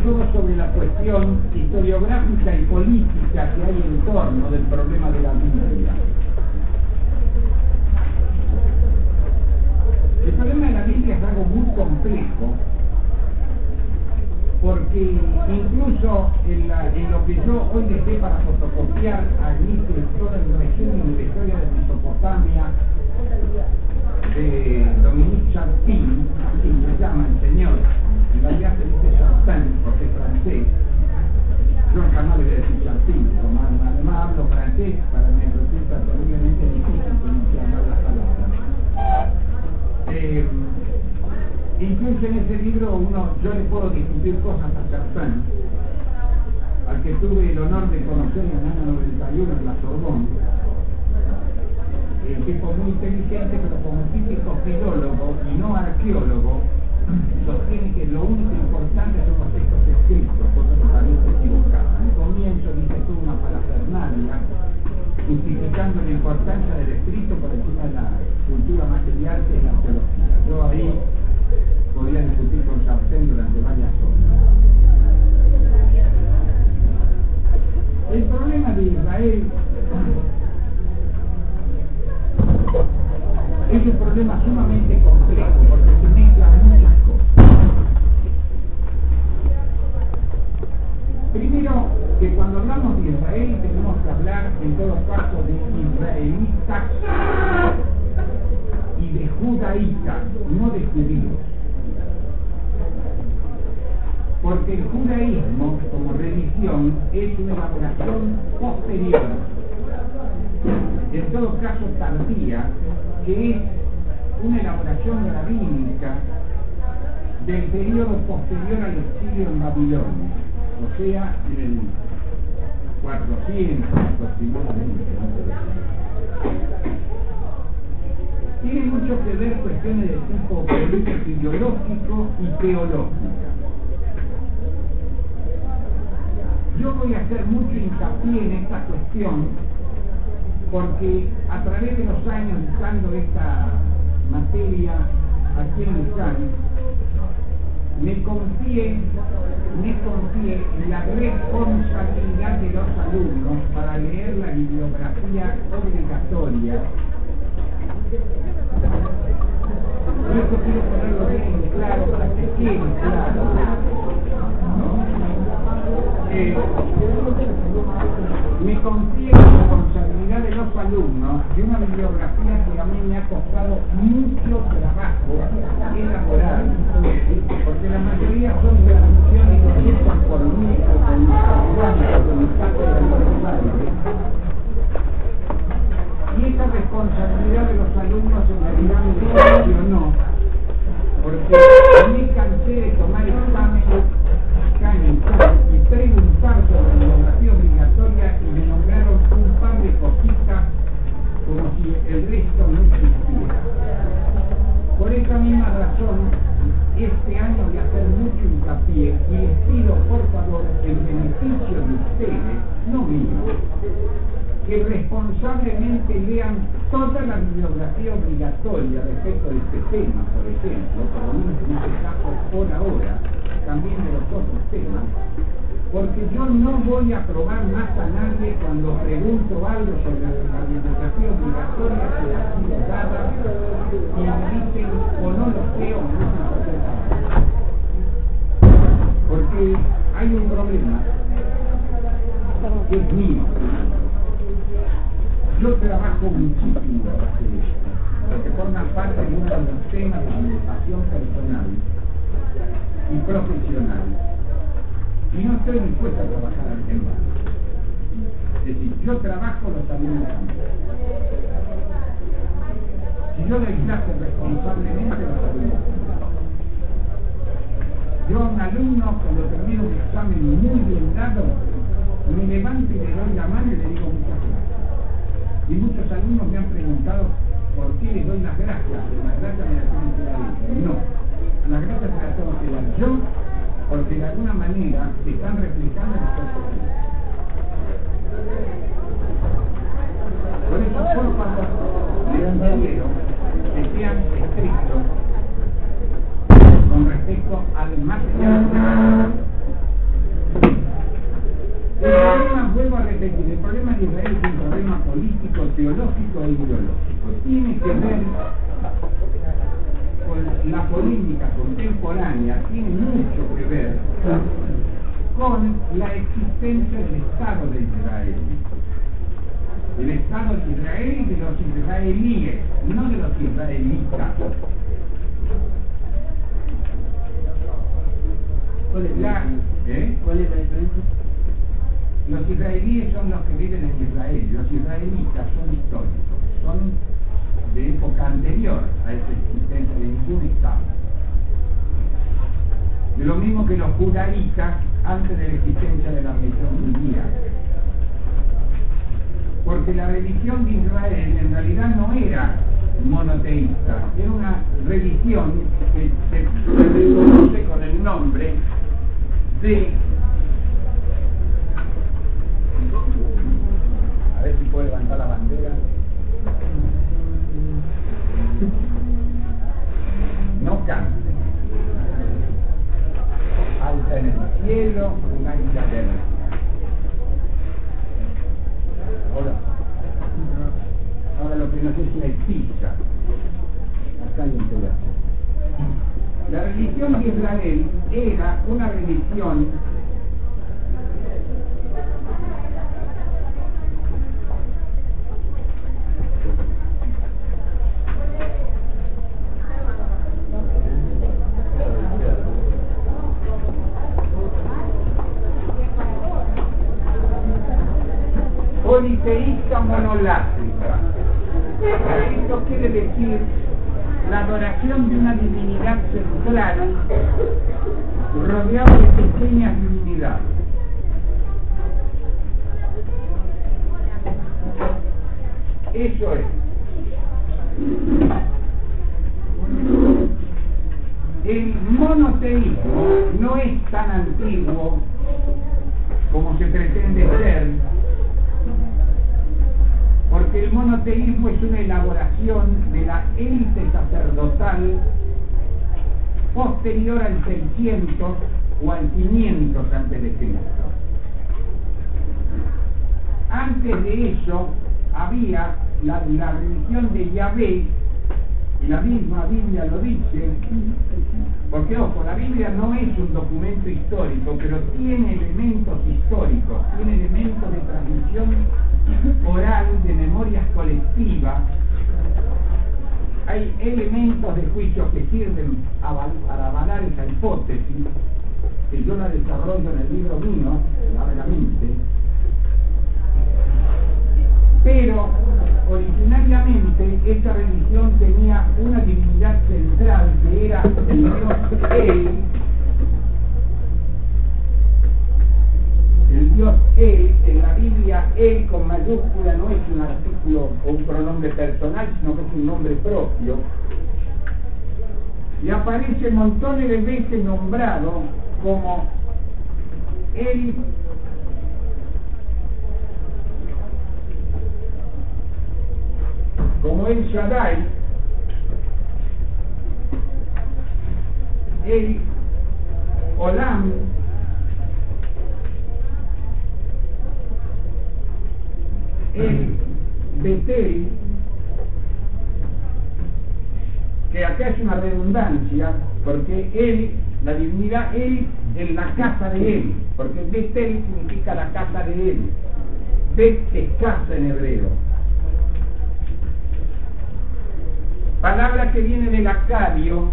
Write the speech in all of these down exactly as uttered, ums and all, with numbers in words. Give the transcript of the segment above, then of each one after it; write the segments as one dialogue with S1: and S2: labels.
S1: todo sobre la cuestión historiográfica y política que hay en torno del problema de la Biblia. El problema de la Biblia es algo muy complejo, porque incluso en, la, en lo que yo hoy dejé para fotocopiar allí todo el resumen de la historia de Mesopotamia de Dominique Charpin, así se llama el señor, en realidad se dice Charpin porque es francés. Yo jamás le voy a decir Charpin, como además hablo francés, para mí resulta terriblemente difícil pronunciar mal las palabras. Eh, incluso en ese libro uno, yo le puedo discutir cosas a Charpin, al que tuve el honor de conocer en el año noventa y uno en la Sorbonne. El tipo muy inteligente, pero como típico filólogo y no arqueólogo, sostiene que lo único importante son los textos escritos, cosa que también se equivocaba. Al comienzo dice toda una parafernalia, justificando la importancia del escrito por encima de la cultura material que es la arqueología. Yo ahí podría discutir con Charpin durante varias horas. El problema de Israel es un problema sumamente complejo porque se mezclan muchas cosas. Primero, que cuando hablamos de Israel tenemos que hablar en todo caso de israelitas y de judaítas, no de judíos. Porque el judaísmo como religión es una elaboración posterior, en todo caso tardía, que es una elaboración rabínica del periodo posterior al exilio en Babilonia, o sea, en el cuatrocientos aproximadamente. Tiene mucho que ver cuestiones de tipo político, ideológico y teológico. Yo voy a hacer mucho hincapié en esta cuestión porque a través de los años buscando esta materia aquí en UCAN, me confié, me confié en la responsabilidad de los alumnos para leer la bibliografía obligatoria. Y esto quiero ponerlo bien claro para que quede claro, ¿no? Eh, me confié en la responsabilidad de los alumnos de una bibliografía que a mí me ha costado mucho trabajo elaborar, porque la mayoría son traducciones hechas por mí o por mis ayudantes, por mis padres. Y esa responsabilidad de los alumnos en realidad me decepcionó, porque me cansé de tomar exámenes y preguntar sobre la bibliografía obligatoria y me nombraron un par de cositas como si el resto no existiera. Por esa misma razón, este año voy a hacer mucho hincapié y les pido por favor, en beneficio de ustedes, no mío, que responsablemente lean toda la bibliografía obligatoria respecto de este tema, por ejemplo, por lo menos en este caso por ahora, también de los otros temas, porque yo no voy a probar más a nadie cuando pregunto algo sobre la bibliografía obligatoria que ha sido dada y me dicen o no lo sé o no se lo sé. Porque hay un problema que es mío. Yo trabajo muchísimo para hacer esto, porque forma parte de uno de los temas de mi educación personal y profesional, y no estoy dispuesto a trabajar al tema. Es decir, yo trabajo los alumnos también. Si yo doy clases responsablemente, los alumnos también. Yo a un alumno, cuando termino un examen muy bien dado, me levanto y le doy la mano y le digo muchas gracias. Y muchos alumnos me han preguntado por qué les doy las gracias. Las gracias me las tienen que dar ellos. No. Las gracias se las tengo que dar yo, porque de alguna manera se están reflejando en los otros. Por eso, por favor, les sugiero que sean estrictos con respecto al material filosófico e ideológico. Tiene que ver con la política contemporánea, tiene mucho que ver con la existencia del Estado de Israel. El Estado de Israel y de los israelíes, no de los israelitas.
S2: ¿Cuál es,
S1: la, ¿eh?
S2: ¿Cuál es la diferencia?
S1: Los israelíes son los que viven en Israel, los israelitas son históricos, son de época anterior a esa existencia de ningún Estado. De lo mismo que los judaítas antes de la existencia de la religión judía. Porque la religión de Israel en realidad no era monoteísta, era una religión que se, se reconoce con el nombre de... A ver si puedo levantar la bandera. No cante. Alta en el cielo, un águila verde. Ahora, ahora lo que no sé si hay pizza. Acá hay un pedazo. La religión de Israel era una religión politeísta monolátrica. Esto quiere decir la adoración de una divinidad central rodeada de pequeñas divinidades. Eso es. El monoteísmo no es tan antiguo como se pretende ser, porque el monoteísmo es una elaboración de la élite sacerdotal posterior al seiscientos o al quinientos antes de Cristo. Antes de eso había la, la religión de Yahvé, y la misma Biblia lo dice, porque ojo, la Biblia no es un documento histórico, pero tiene elementos históricos, tiene elementos de transmisión oral, de memorias colectivas. Hay elementos de juicio que sirven para avalar esa hipótesis, que yo la desarrollo en el libro mío, largamente. Pero originariamente esta religión tenía una divinidad central que era el dios El. El dios El, en la Biblia El con mayúscula no es un artículo o un pronombre personal, sino que es un nombre propio. Y aparece montones de veces nombrado como El como El Shaddai, El Olam, El Betel, que acá es una redundancia, porque Él, la divinidad Él, en la casa de Él, porque Betel significa la casa de Él. Bet es casa en hebreo. Palabra que viene del acadio,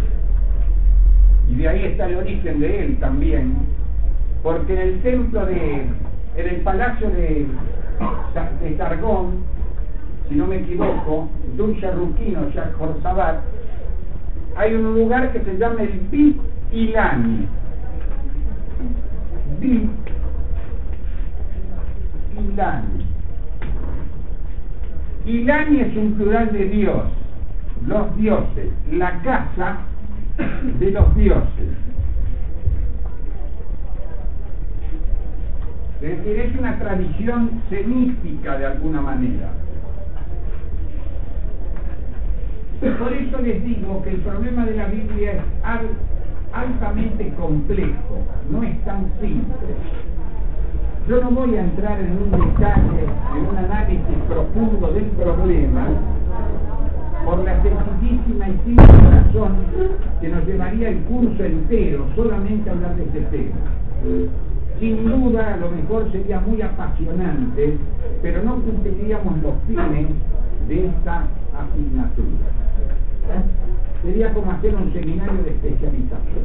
S1: y de ahí está el origen de él también, porque en el templo de, en el palacio de, de Sargón, si no me equivoco, Dun-Sharruquín o Shar-Horzabat, hay un lugar que se llama el Bit Ilani. Bit Ilani. Ilani es un plural de Dios. Los dioses, la casa de los dioses. Es decir, es una tradición semítica de alguna manera. Por eso les digo que el problema de la Biblia es al, altamente complejo, no es tan simple. Yo no voy a entrar en un detalle, en un análisis profundo del problema, por la sencillísima y simple razón que nos llevaría el curso entero solamente a hablar de ese tema. Sin duda, a lo mejor sería muy apasionante, pero no cumpliríamos los fines de esta asignatura. Sería como hacer un seminario de especialización.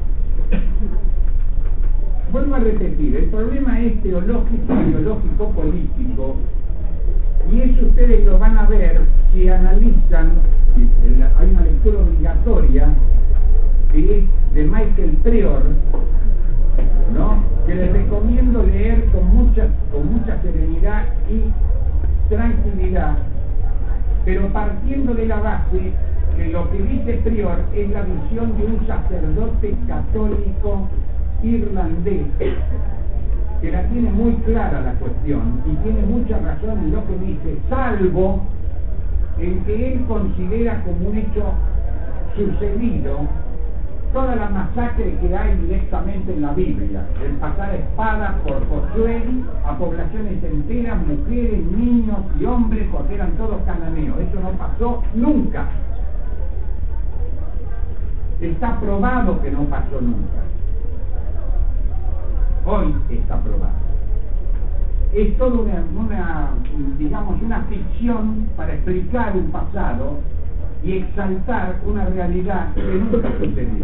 S1: Vuelvo a repetir, el problema es teológico, ideológico, político, y eso ustedes lo van a ver si analizan, hay una lectura obligatoria que es de Michael Prior, ¿no?, que les recomiendo leer con mucha, con mucha serenidad y tranquilidad, pero partiendo de la base que lo que dice Prior es la visión de un sacerdote católico irlandés que la tiene muy clara la cuestión y tiene mucha razón en lo que dice, salvo en que él considera como un hecho sucedido toda la masacre que hay directamente en la Biblia, el pasar espadas por Josué a poblaciones enteras, mujeres, niños y hombres, porque eran todos cananeos. Eso no pasó nunca. Está probado que no pasó nunca. Hoy está probado. Es toda una, una, digamos, una ficción para explicar un pasado y exaltar una realidad que nunca sucedió.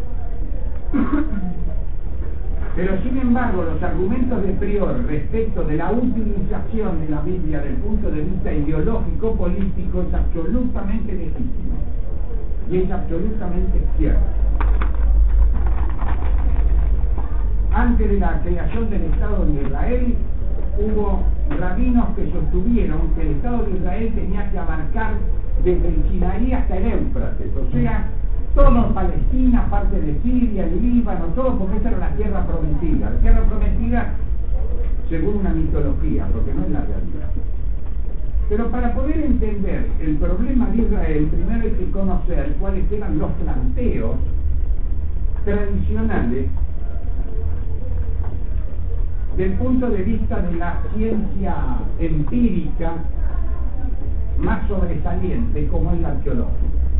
S1: Pero sin embargo, los argumentos de Prior respecto de la utilización de la Biblia desde el punto de vista ideológico-político es absolutamente legítimo y es absolutamente cierto. Antes de la creación del Estado de Israel, hubo rabinos que sostuvieron que el Estado de Israel tenía que abarcar desde el Sinaí hasta el Éufrates, o sea, todo Palestina, parte de Siria, el Líbano, todo, porque esa era la tierra prometida. La tierra prometida según una mitología, porque no es la realidad. Pero para poder entender el problema de Israel, primero hay que conocer cuáles eran los planteos tradicionales del punto de vista de la ciencia empírica más sobresaliente, como es la arqueología.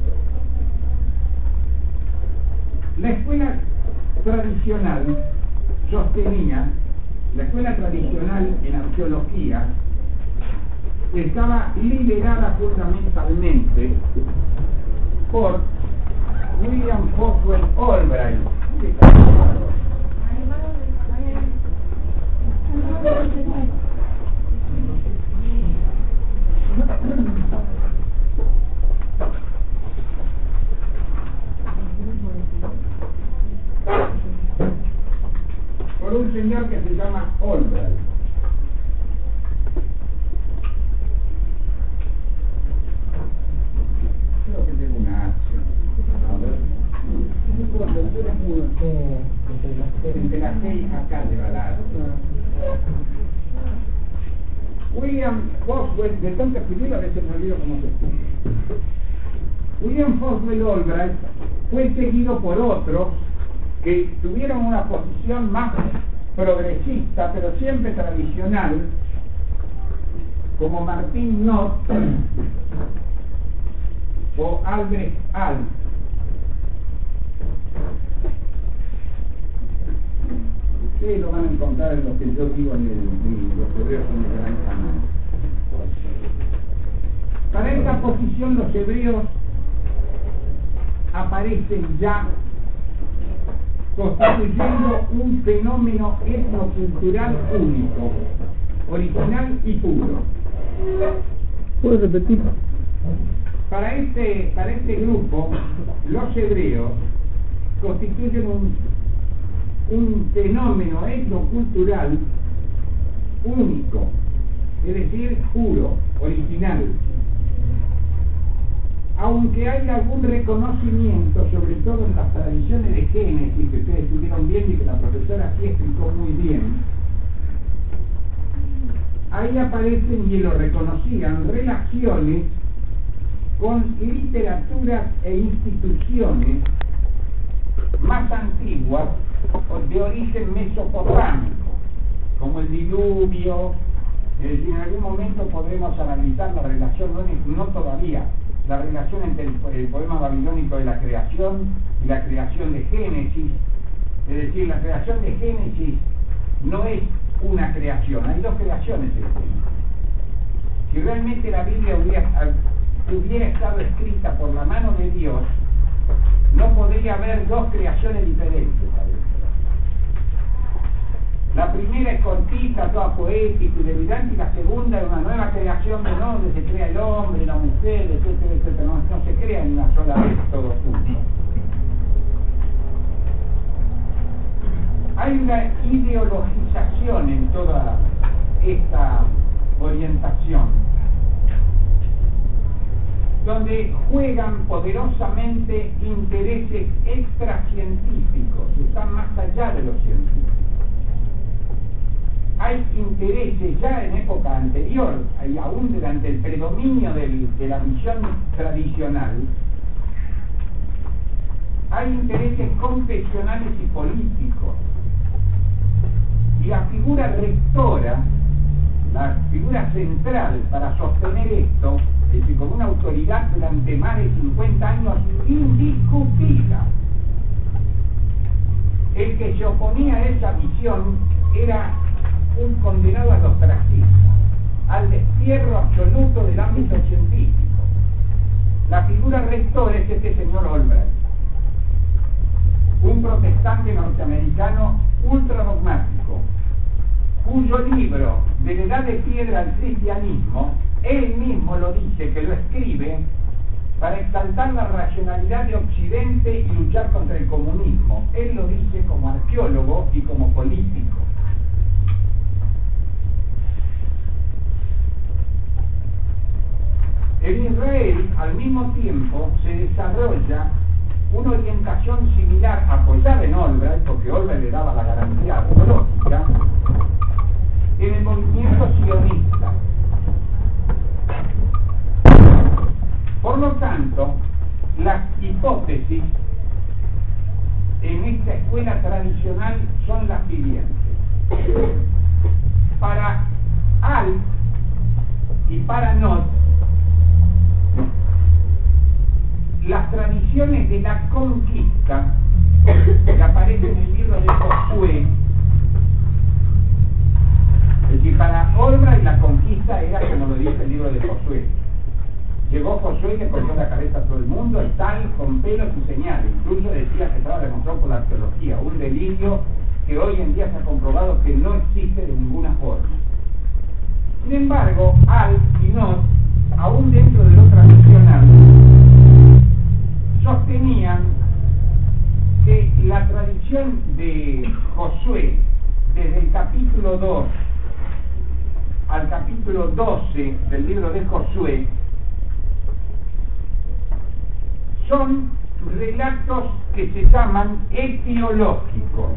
S1: La escuela tradicional sostenía, la escuela tradicional en arqueología estaba liderada fundamentalmente por William Boswell Albright. Por un señor que se llama Albright. Creo que tengo una H. A ver. Entre la C y acá lleva la H. William Boswell, de tanto escribir a veces me olvido cómo se escribe. William Boswell Albright fue seguido por otros que tuvieron una posición más progresista, pero siempre tradicional, como Martin Knott o Albrecht Alt. Ustedes lo van a encontrar en lo que yo digo en, el, en los hebreos en el Gran Canon. Para esta posición los hebreos aparecen ya constituyendo un fenómeno etnocultural único, original y puro.
S2: ¿Puedes repetir?
S1: Para este, para este grupo, los hebreos constituyen un, un fenómeno etnocultural único, es decir, puro, original. Aunque hay algún reconocimiento, sobre todo en las tradiciones de Génesis, que ustedes estuvieron viendo y que la profesora aquí explicó muy bien, ahí aparecen, y lo reconocían, relaciones con literaturas e instituciones más antiguas o de origen mesopotámico, como el diluvio. Es decir, en algún momento podremos analizar la relación, no, no todavía, la relación entre el, el poema babilónico de la creación y la creación de Génesis. Es decir, la creación de Génesis no es una creación, hay dos creaciones en Génesis. Si realmente la Biblia hubiera, hubiera estado escrita por la mano de Dios, no podría haber dos creaciones diferentes. La primera es cortita, toda poética y delirante, y la segunda es una nueva creación de ¿no? donde se crea el hombre, la mujer, etcétera, etcétera. No, no se crea en una sola vez todo junto. Hay una ideologización en toda esta orientación, donde juegan poderosamente intereses extracientíficos, están más allá de los científicos. Hay intereses ya en época anterior, y aún durante el predominio del, de la visión tradicional, hay intereses confesionales y políticos. Y la figura rectora, la figura central para sostener esto, es decir, como una autoridad durante más de cincuenta años indiscutida, el que se oponía a esa visión era un condenado al ostracismo, al destierro absoluto del ámbito científico. La figura rectora es este señor Albright, un protestante norteamericano ultradogmático, cuyo libro de la edad de piedra al cristianismo, él mismo lo dice, que lo escribe para exaltar la racionalidad de Occidente y luchar contra el comunismo. Él lo dice como arqueólogo y como político. En Israel, al mismo tiempo, se desarrolla una orientación similar, apoyada en Albright, porque Albright le daba la garantía arqueológica, en el movimiento sionista. Por lo tanto, las hipótesis en esta escuela tradicional son las siguientes. Para Al y para Not, las tradiciones de la conquista que aparecen en el libro de Josué, es decir, para Albright la conquista era como lo dice el libro de Josué. Llegó Josué y le cortó la cabeza a todo el mundo, y tal, con pelos y señales. Incluso decía que estaba demostrado por la arqueología, un delirio que hoy en día se ha comprobado que no existe de ninguna forma. Sin embargo, Al y Not, aún dentro de lo tradicional, sostenían que la tradición de Josué, desde el capítulo dos al capítulo doce del libro de Josué, son relatos que se llaman etiológicos.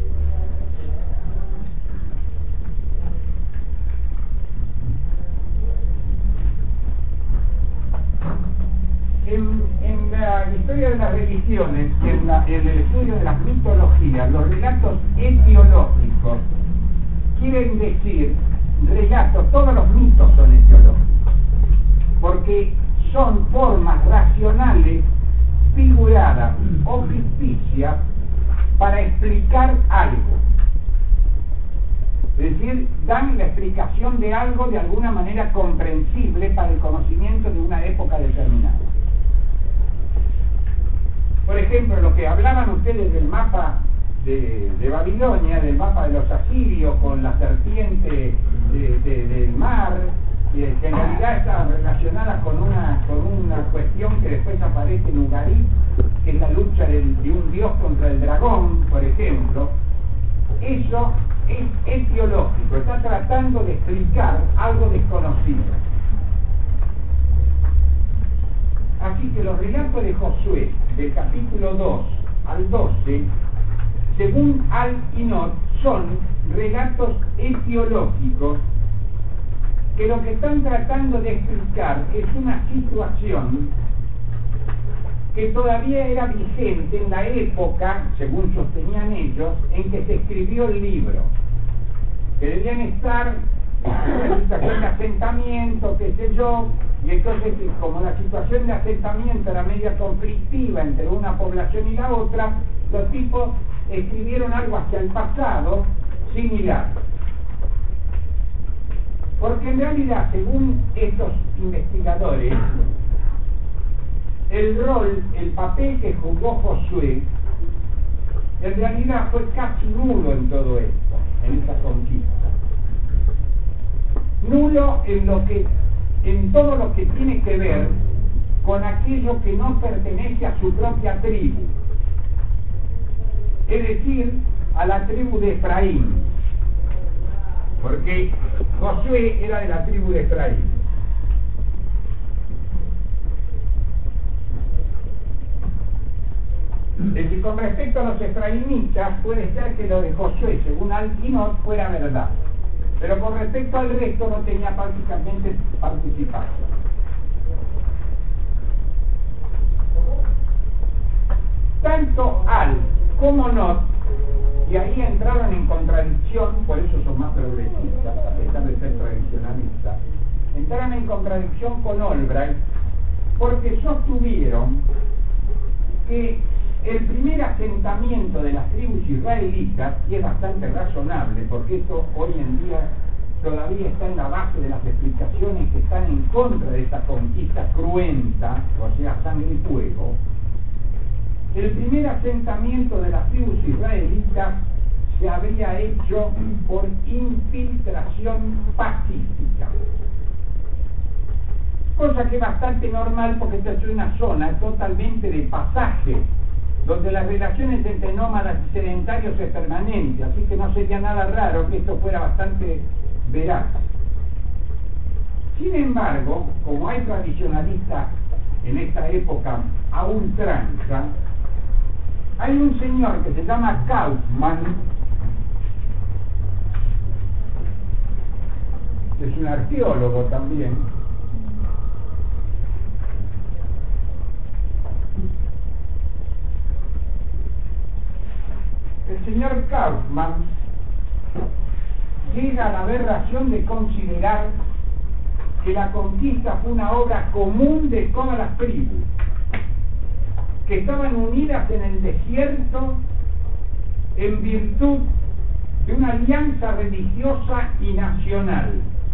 S1: En, en la historia de las religiones, en, la, en el estudio de las mitologías, los relatos etiológicos quieren decir relatos, todos los mitos son etiológicos, porque son formas racionales, figuradas o ficticias para explicar algo. Es decir, dan la explicación de algo de alguna manera comprensible para el conocimiento de una época determinada. Por ejemplo, lo que hablaban ustedes del mapa de, de Babilonia, del mapa de los asirios con la serpiente de, de, del mar, que en realidad está relacionada con una, con una cuestión que después aparece en Ugarit, que es la lucha de, de un dios contra el dragón, por ejemplo. Eso es etiológico, está tratando de explicar algo desconocido. Así que los relatos de Josué, del capítulo dos al doce, según Al y Not, son relatos etiológicos que lo que están tratando de explicar es una situación que todavía era vigente en la época, según sostenían ellos, en que se escribió el libro. que debían estar en una situación de asentamiento, qué sé yo, y entonces como la situación de asentamiento era media conflictiva entre una población y la otra, los tipos escribieron algo hacia el pasado similar. Porque en realidad, según estos investigadores, el rol, el papel que jugó Josué, en realidad fue casi nulo en todo esto, en esta conquista. Nulo en lo que, en todo lo que tiene que ver con aquello que no pertenece a su propia tribu, es decir, a la tribu de Efraín, porque Josué era de la tribu de Efraín. Es decir, con respecto a los efraimitas, puede ser que lo de Josué, según Alquinot, fuera verdad, pero con respecto al resto no tenía prácticamente participación. Tanto Al como Not, y ahí entraron en contradicción, por eso son más progresistas, a pesar de ser tradicionalistas, entraron en contradicción con Albright, porque sostuvieron que el primer asentamiento de las tribus israelitas, y es bastante razonable, porque esto hoy en día todavía está en la base de las explicaciones que están en contra de esta conquista cruenta, o sea, sangre y fuego, el primer asentamiento de las tribus israelitas se habría hecho por infiltración pacífica. Cosa que es bastante normal porque esta es una zona totalmente de pasaje, donde las relaciones entre nómadas y sedentarios es permanente, así que no sería nada raro que esto fuera bastante veraz. Sin embargo, como hay tradicionalistas en esta época a ultranza, hay un señor que se llama Kaufmann, que es un arqueólogo también, el señor Kaufmann llega a la aberración de considerar que la conquista fue una obra común de todas las tribus, que estaban unidas en el desierto en virtud de una alianza religiosa y nacional,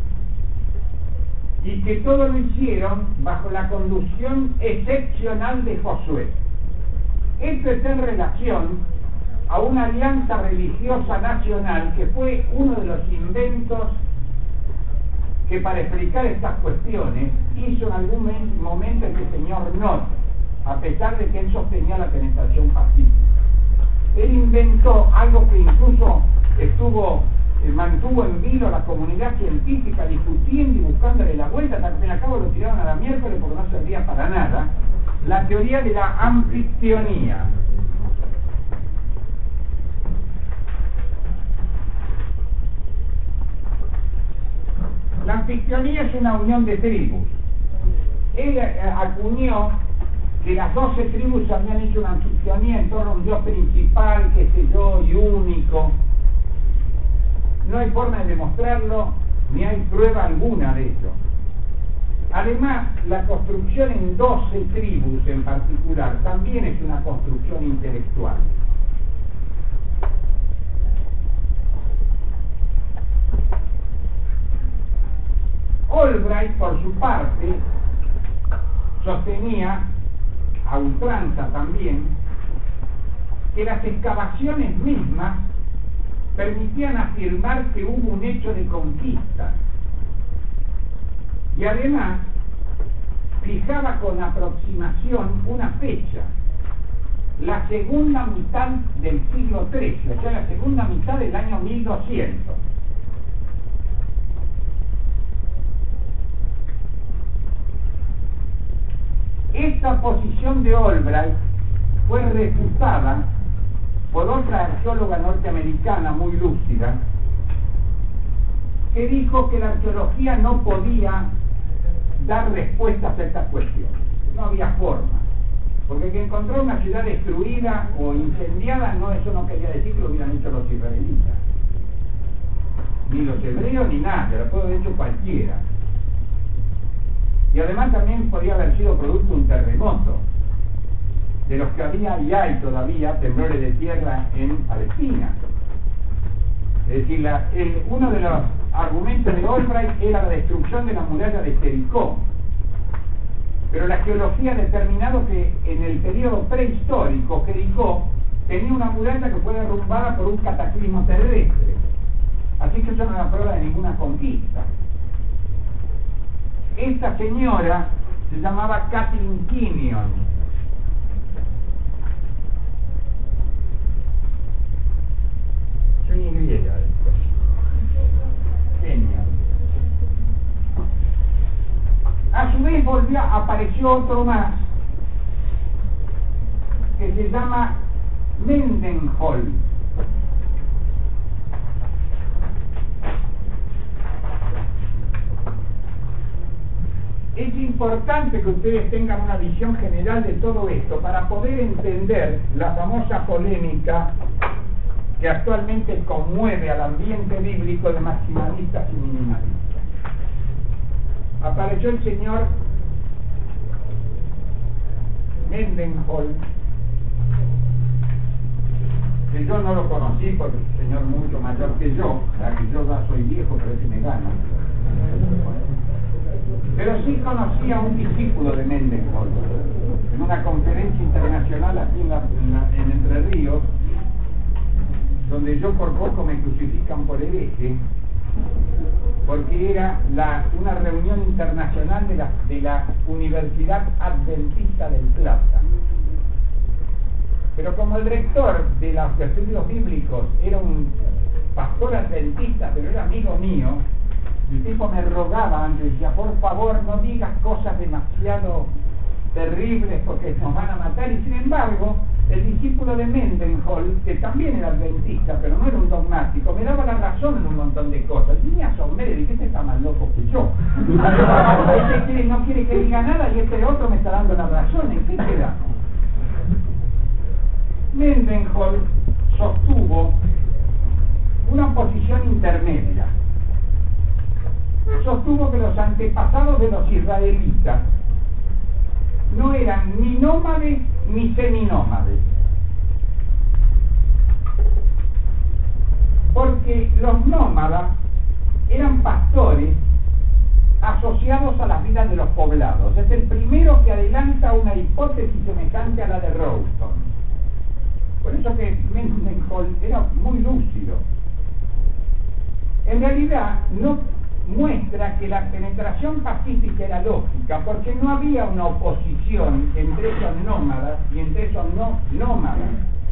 S1: y que todo lo hicieron bajo la conducción excepcional de Josué. Esto está en relación a una alianza religiosa nacional que fue uno de los inventos que para explicar estas cuestiones hizo en algún momento el señor Not, a pesar de que él sostenía la penetración pacífica. Él inventó algo que incluso estuvo, eh, mantuvo en vilo a la comunidad científica discutiendo y buscándole la vuelta, hasta que al fin y al cabo lo tiraron a la miércoles porque no servía para nada, la teoría de la anfictionía. La anfictionía es una unión de tribus. Él eh, acuñó que las doce tribus habían hecho una anfictionía en torno a un dios principal, qué sé yo, y único. No hay forma de demostrarlo, ni hay prueba alguna de ello. Además, la construcción en doce tribus en particular también es una construcción intelectual. Albright, por su parte, sostenía, a ultranza también, que las excavaciones mismas permitían afirmar que hubo un hecho de conquista, y además fijaba con aproximación una fecha, la segunda mitad del siglo trece, o sea, la segunda mitad del año mil doscientos. Esta posición de Albright fue refutada por otra arqueóloga norteamericana muy lúcida, que dijo que la arqueología no podía dar respuestas a estas cuestiones. No había forma, porque que encontró una ciudad destruida o incendiada, no, eso no quería decir que lo hubieran hecho los israelitas. ni los hebreos ni nada, lo puede haber hecho cualquiera. Y además también podría haber sido producto de un terremoto, de los que había y hay todavía temblores de tierra en Palestina. Es decir, la, el, uno de los argumentos de Albright era la destrucción de la muralla de Jericó. Pero la geología ha determinado que en el periodo prehistórico Jericó tenía una muralla que fue derrumbada por un cataclismo terrestre. Así que eso no era prueba de ninguna conquista. Esta señora se llamaba Kathleen Kenyon. Soy griega después. Kenyon. A su vez volvió, apareció otro más que se llama Mendenhall. Es importante que ustedes tengan una visión general de todo esto para poder entender la famosa polémica que actualmente conmueve al ambiente bíblico de maximalistas y minimalistas. Apareció el señor Mendenhall, que yo no lo conocí porque es un señor mucho mayor que yo, o sea que yo ya soy viejo, pero ese me gana. Pero sí conocí a un discípulo de Mendenhall en una conferencia internacional aquí en, la, en, la, en Entre Ríos, donde yo por poco me crucifican por hereje, porque era la, una reunión internacional de la, de la Universidad Adventista del Plata. Pero como el rector de los estudios bíblicos era un pastor adventista, pero era amigo mío, el tipo me rogaba antes, decía, por favor no digas cosas demasiado terribles porque nos van a matar. Y sin embargo, el discípulo de Mendenhall, que también era adventista, pero no era un dogmático, me daba la razón en un montón de cosas. Y me asombré, dije, este está más loco que yo. Este no quiere que diga nada y este otro me está dando la razón. ¿En qué quedamos? Mendenhall sostuvo una posición intermedia. Sostuvo que los antepasados de los israelitas no eran ni nómades ni seminómades, porque los nómadas eran pastores asociados a las vidas de los poblados. Es el primero que adelanta una hipótesis semejante a la de Rouston. Por eso que Mendenhall era muy lúcido. En realidad no muestra que la penetración pacífica era lógica, porque no había una oposición entre esos nómadas y entre esos no nómadas.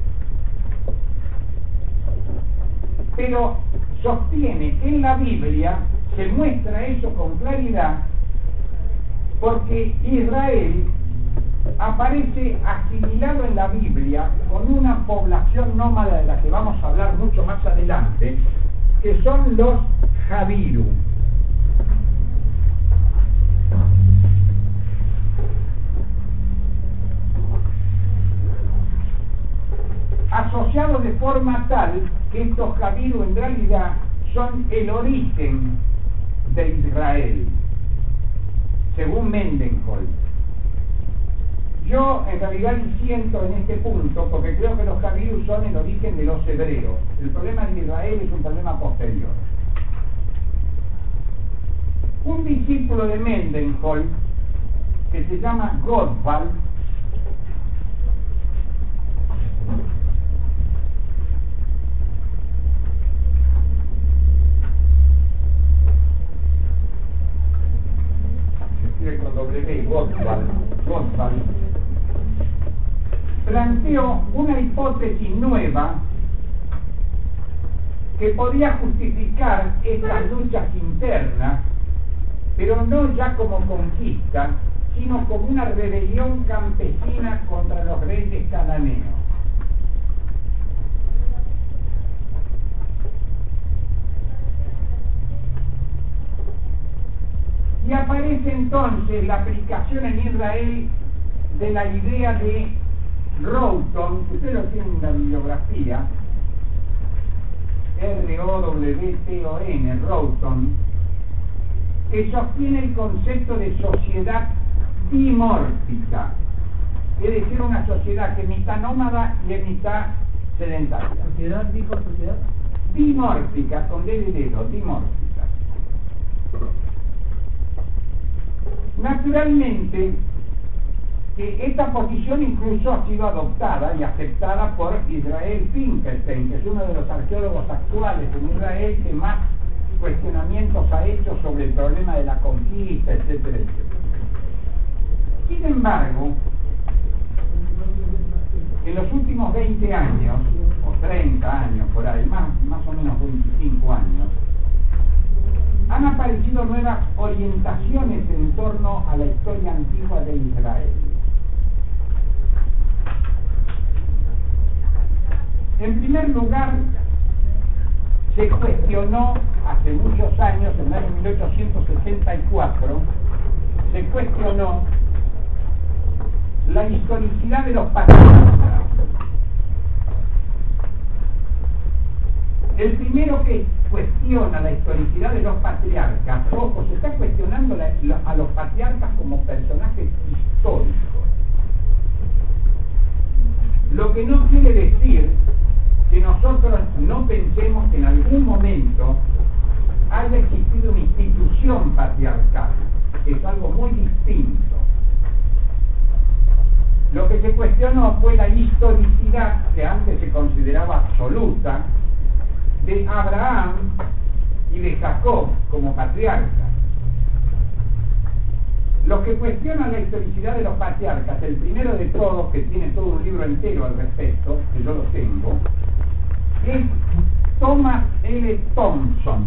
S1: Pero sostiene que en la Biblia se muestra eso con claridad, porque Israel aparece asimilado en la Biblia con una población nómada de la que vamos a hablar mucho más adelante, que son los Jabiru. Asociados de forma tal que estos Jabiru en realidad son el origen de Israel, según Mendenhall. Yo en realidad disiento en este punto porque creo que los Jabiru son el origen de los hebreos. El problema de Israel es un problema posterior. Un discípulo de Mendenhall que se llama Gottwald se escribe con W, Gottwald, Gottwald planteó una hipótesis nueva que podía justificar estas luchas internas, pero no ya como conquista, sino como una rebelión campesina contra los reyes cananeos. Y aparece entonces la aplicación en Israel de la idea de Roughton, ustedes lo tienen en la bibliografía, R O W T O N, Roughton, que sostiene el concepto de sociedad dimórfica, es decir, una sociedad que es mitad nómada y es mitad sedentaria.
S2: ¿Sociedad, dijo sociedad?
S1: Dimórfica, con D de dedo, dimórfica. Naturalmente, que esta posición incluso ha sido adoptada y aceptada por Israel Finkelstein, que es uno de los arqueólogos actuales en Israel que más cuestionamientos ha hecho sobre el problema de la conquista, etcétera, etcétera. Sin embargo, en los últimos veinte años, o treinta años por ahí, más, más o menos veinticinco años, han aparecido nuevas orientaciones en torno a la historia antigua de Israel. En primer lugar, se cuestionó hace muchos años, en el año mil ochocientos setenta y cuatro, se cuestionó la historicidad de los patriarcas. El primero que cuestiona la historicidad de los patriarcas, ojo, se está cuestionando la, la, a los patriarcas como personajes históricos. Lo que no quiere decir que nosotros no pensemos que en algún momento haya existido una institución patriarcal, que es algo muy distinto. Lo que se cuestionó fue la historicidad, que antes se consideraba absoluta, de Abraham y de Jacob como patriarcas. Los que cuestionan la historicidad de los patriarcas, el primero de todos, que tiene todo un libro entero al respecto, que yo lo tengo, es Thomas L. Thompson.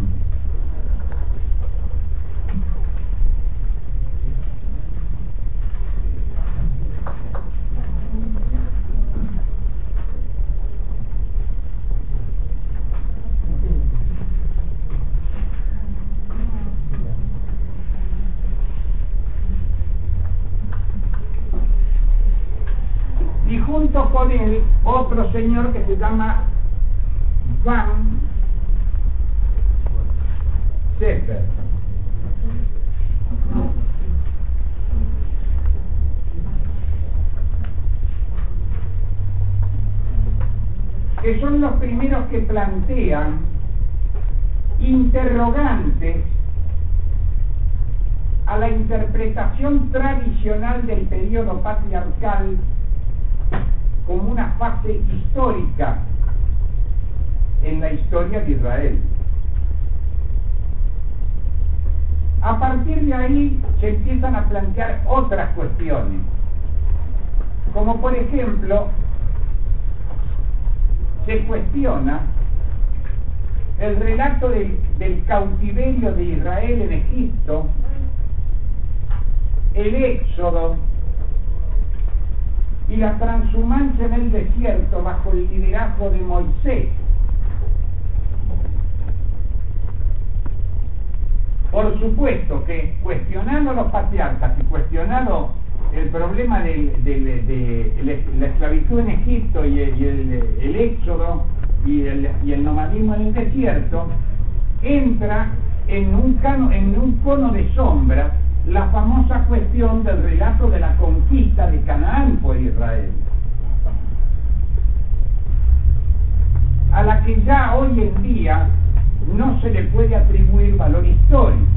S1: Y junto con él, otro señor que se llama Van Sepper. Que son los primeros que plantean interrogantes a la interpretación tradicional del periodo patriarcal como una fase histórica en la historia de Israel. A partir de ahí se empiezan a plantear otras cuestiones, como por ejemplo, se cuestiona el relato del, del cautiverio de Israel en Egipto, el éxodo y la transhumancia en el desierto bajo el liderazgo de Moisés. Por supuesto que cuestionando a los patriarcas y cuestionando el problema de, de, de, de la esclavitud en Egipto y el, y el, el éxodo y el, y el nomadismo en el desierto, entra en un, cano, en un cono de sombra la famosa cuestión del relato de la conquista de Canaán por Israel, a la que ya hoy en día no se le puede atribuir valor histórico.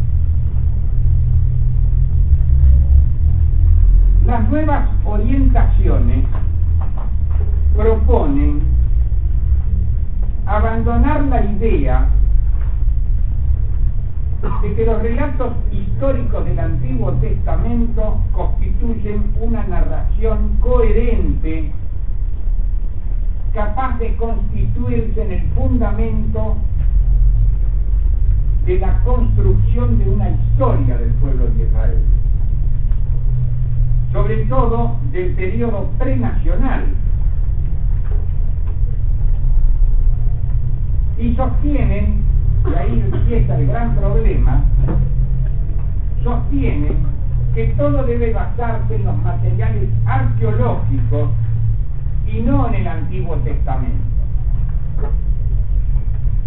S1: Las nuevas orientaciones proponen abandonar la idea de que los relatos históricos del Antiguo Testamento constituyen una narración coherente, capaz de constituirse en el fundamento de la construcción de una historia del pueblo de Israel, sobre todo del periodo prenacional, y sostienen, y ahí empieza el gran problema, sostienen que todo debe basarse en los materiales arqueológicos y no en el Antiguo Testamento.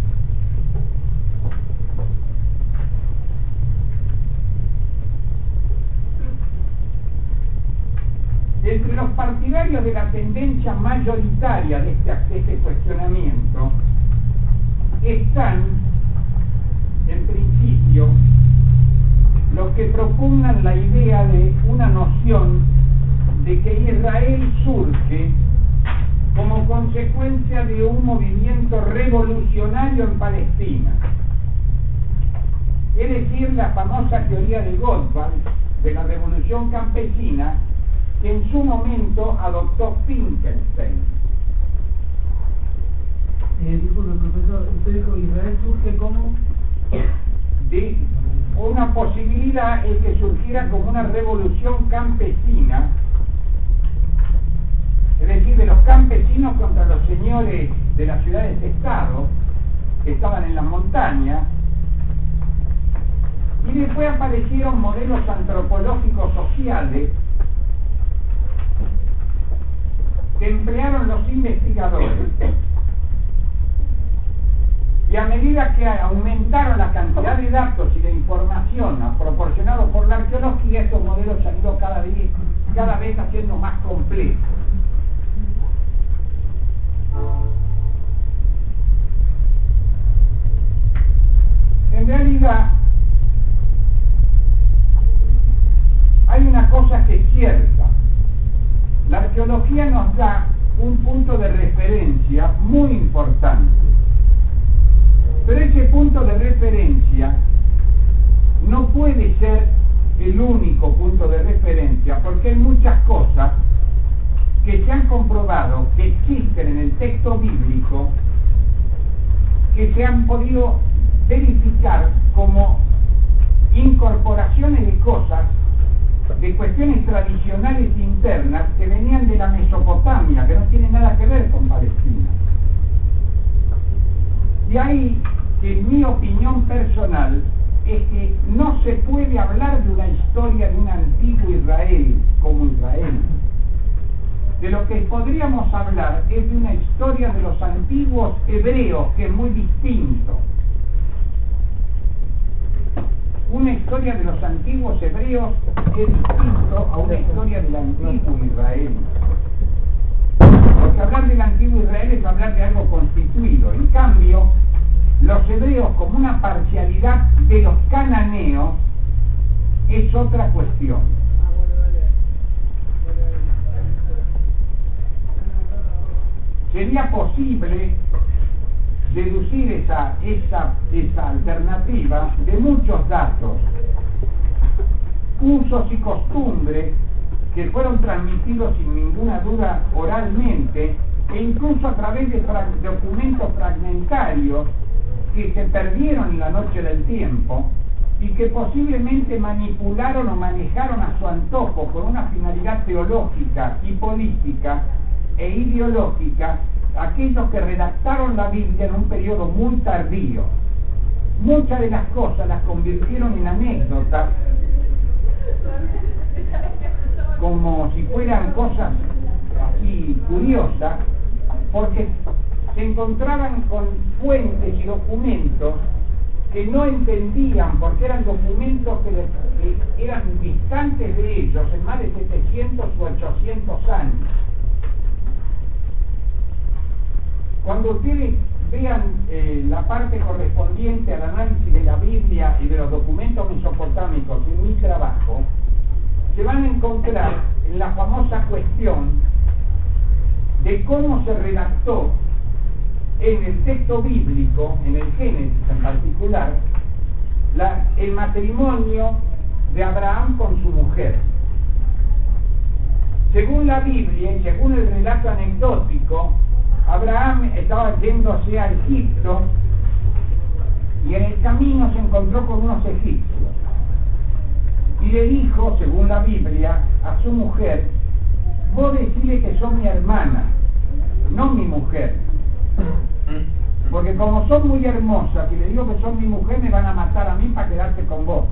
S1: Entre los partidarios de la tendencia mayoritaria de este, de este cuestionamiento están, en principio, los que propugnan la idea de una noción de que Israel surge como consecuencia de un movimiento revolucionario en Palestina. Es decir, la famosa teoría de Gottwald de la revolución campesina que en su momento adoptó Finkelstein.
S2: Eh, disculpe, profesor, usted dijo Israel surge como...
S1: De una posibilidad es que surgiera como una revolución campesina, es decir, de los campesinos contra los señores de las ciudades-estado que estaban en las montañas, y después aparecieron modelos antropológicos sociales que emplearon los investigadores, y a medida que aumentaron la cantidad de datos y de información proporcionados por la arqueología, estos modelos se han ido cada vez, cada vez haciendo más complejos. En realidad, hay una cosa que es cierta. La arqueología nos da un punto de referencia muy importante. Pero ese punto de referencia no puede ser el único punto de referencia, porque hay muchas cosas que se han comprobado que existen en el texto bíblico, que se han podido verificar como incorporaciones de cosas, de cuestiones tradicionales internas que venían de la Mesopotamia, que no tienen nada que ver con Palestina. De ahí que mi opinión personal es que no se puede hablar de una historia de un antiguo Israel como Israel. De lo que podríamos hablar es de una historia de los antiguos hebreos, que es muy distinto. Una historia de los antiguos hebreos es distinto a una historia del antiguo Israel. Porque hablar del antiguo Israel es hablar de algo constituido. En cambio, los hebreos como una parcialidad de los cananeos es otra cuestión. Sería posible deducir esa, esa, esa alternativa de muchos datos, usos y costumbres que fueron transmitidos sin ninguna duda oralmente, e incluso a través de fra documentos fragmentarios que se perdieron en la noche del tiempo y que posiblemente manipularon o manejaron a su antojo con una finalidad teológica y política e ideológica aquellos que redactaron la Biblia en un periodo muy tardío. Muchas de las cosas las convirtieron en anécdotas, como si fueran cosas así curiosas, porque se encontraban con fuentes y documentos que no entendían, porque eran documentos que, les, que eran distantes de ellos en más de setecientos u ochocientos años. Cuando ustedes vean eh, la parte correspondiente al análisis de la Biblia y de los documentos mesopotámicos en mi trabajo, se van a encontrar en la famosa cuestión de cómo se redactó en el texto bíblico, en el Génesis en particular, la, el matrimonio de Abraham con su mujer. Según la Biblia y según el relato anecdótico, Abraham estaba yéndose a Egipto y en el camino se encontró con unos egipcios y le dijo, según la Biblia, a su mujer: vos decile que sos mi hermana, no mi mujer, porque como son muy hermosas y le digo que son mi mujer, me van a matar a mí para quedarse con vos.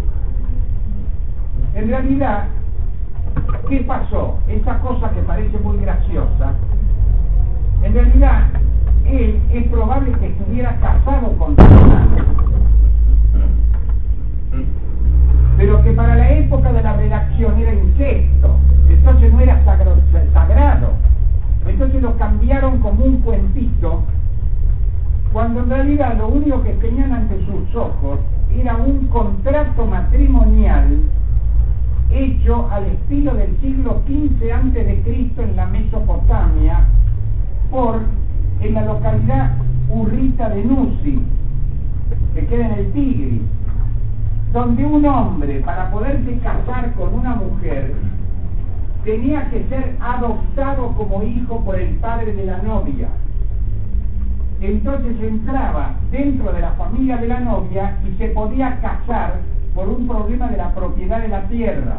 S1: En realidad, ¿qué pasó? Esa cosa que parece muy graciosa, en realidad él es probable que estuviera casado con su hermana. pero que para la época de la redacción era incesto, entonces no era sagro, sagrado. Entonces lo cambiaron como un cuentito, cuando en realidad lo único que tenían ante sus ojos era un contrato matrimonial hecho al estilo del siglo quince antes de Cristo en la Mesopotamia, por en la localidad urrita de Nusi, que queda en el Tigris, donde un hombre, para poderse casar con una mujer, tenía que ser adoptado como hijo por el padre de la novia. Entonces entraba dentro de la familia de la novia y se podía casar por un problema de la propiedad de la tierra.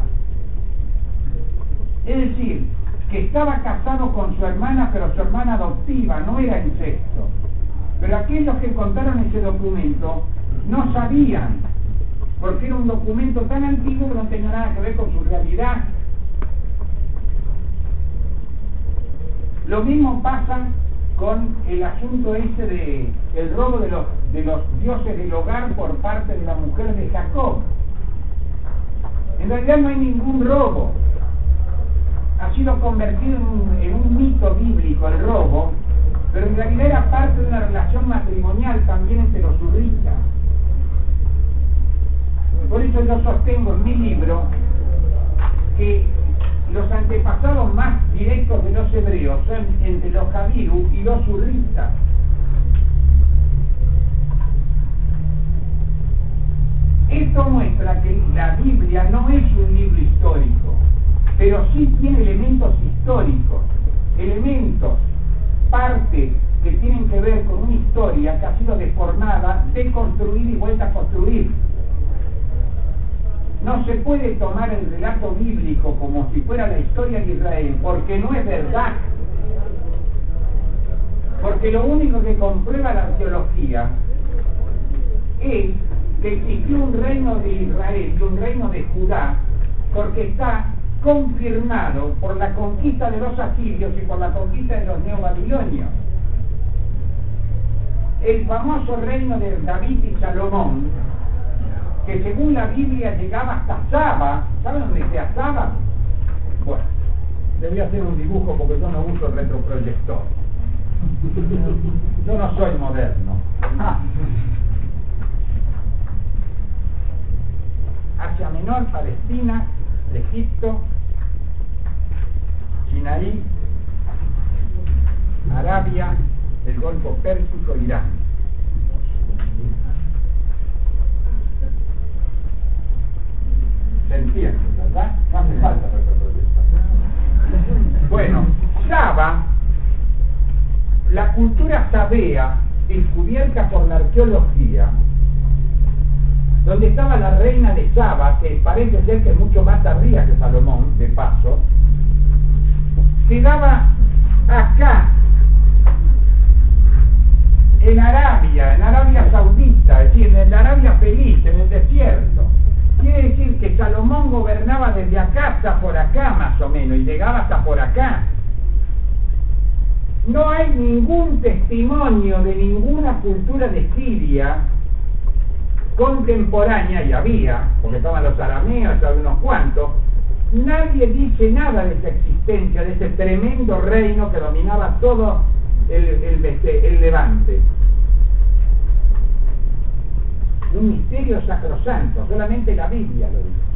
S1: Es decir, que estaba casado con su hermana, pero su hermana adoptiva, no era incesto. Pero aquellos que encontraron ese documento no sabían, porque era un documento tan antiguo que no tenía nada que ver con su realidad. Lo mismo pasa con el asunto ese de el robo de los, de los dioses del hogar por parte de la mujer de Jacob. En realidad no hay ningún robo. Ha sido convertido en un, en un mito bíblico el robo, pero en realidad era parte de una relación matrimonial también entre los hurritas. Por eso yo sostengo en mi libro que los antepasados más directos de los hebreos son entre los Jabiru y los hurritas. Esto muestra que la Biblia no es un libro histórico, pero sí tiene elementos históricos, elementos, partes que tienen que ver con una historia que ha sido deformada, deconstruida y vuelta a construir. No se puede tomar el relato bíblico como si fuera la historia de Israel, porque no es verdad. Porque lo único que comprueba la arqueología es que existió un reino de Israel y un reino de Judá, porque está confirmado por la conquista de los asirios y por la conquista de los neobabilonios. El famoso reino de David y Salomón, que según la Biblia llegaba hasta Saba. ¿Saben dónde queda Saba? Bueno, debía hacer un dibujo porque yo no uso el retroproyector. Yo no soy moderno. Ah. Asia Menor, Palestina, Egipto, Sinaí, Arabia, el Golfo Pérsico, Irán. Se entiende, ¿verdad? No hace falta retroproyectar. Bueno, Saba, la cultura sabea descubierta por la arqueología, donde estaba la reina de Saba, que parece ser que es mucho más tardía que Salomón, de paso, quedaba acá, en Arabia, en Arabia Saudita, es decir, en la Arabia Feliz, en el desierto. Quiere decir que Salomón gobernaba desde acá hasta por acá, más o menos, y llegaba hasta por acá. No hay ningún testimonio de ninguna cultura de Siria contemporánea, y había, porque estaban los arameos, había unos cuantos. Nadie dice nada de esa existencia, de ese tremendo reino que dominaba todo el, el, el Levante. Un misterio sacrosanto, solamente la Biblia lo dice.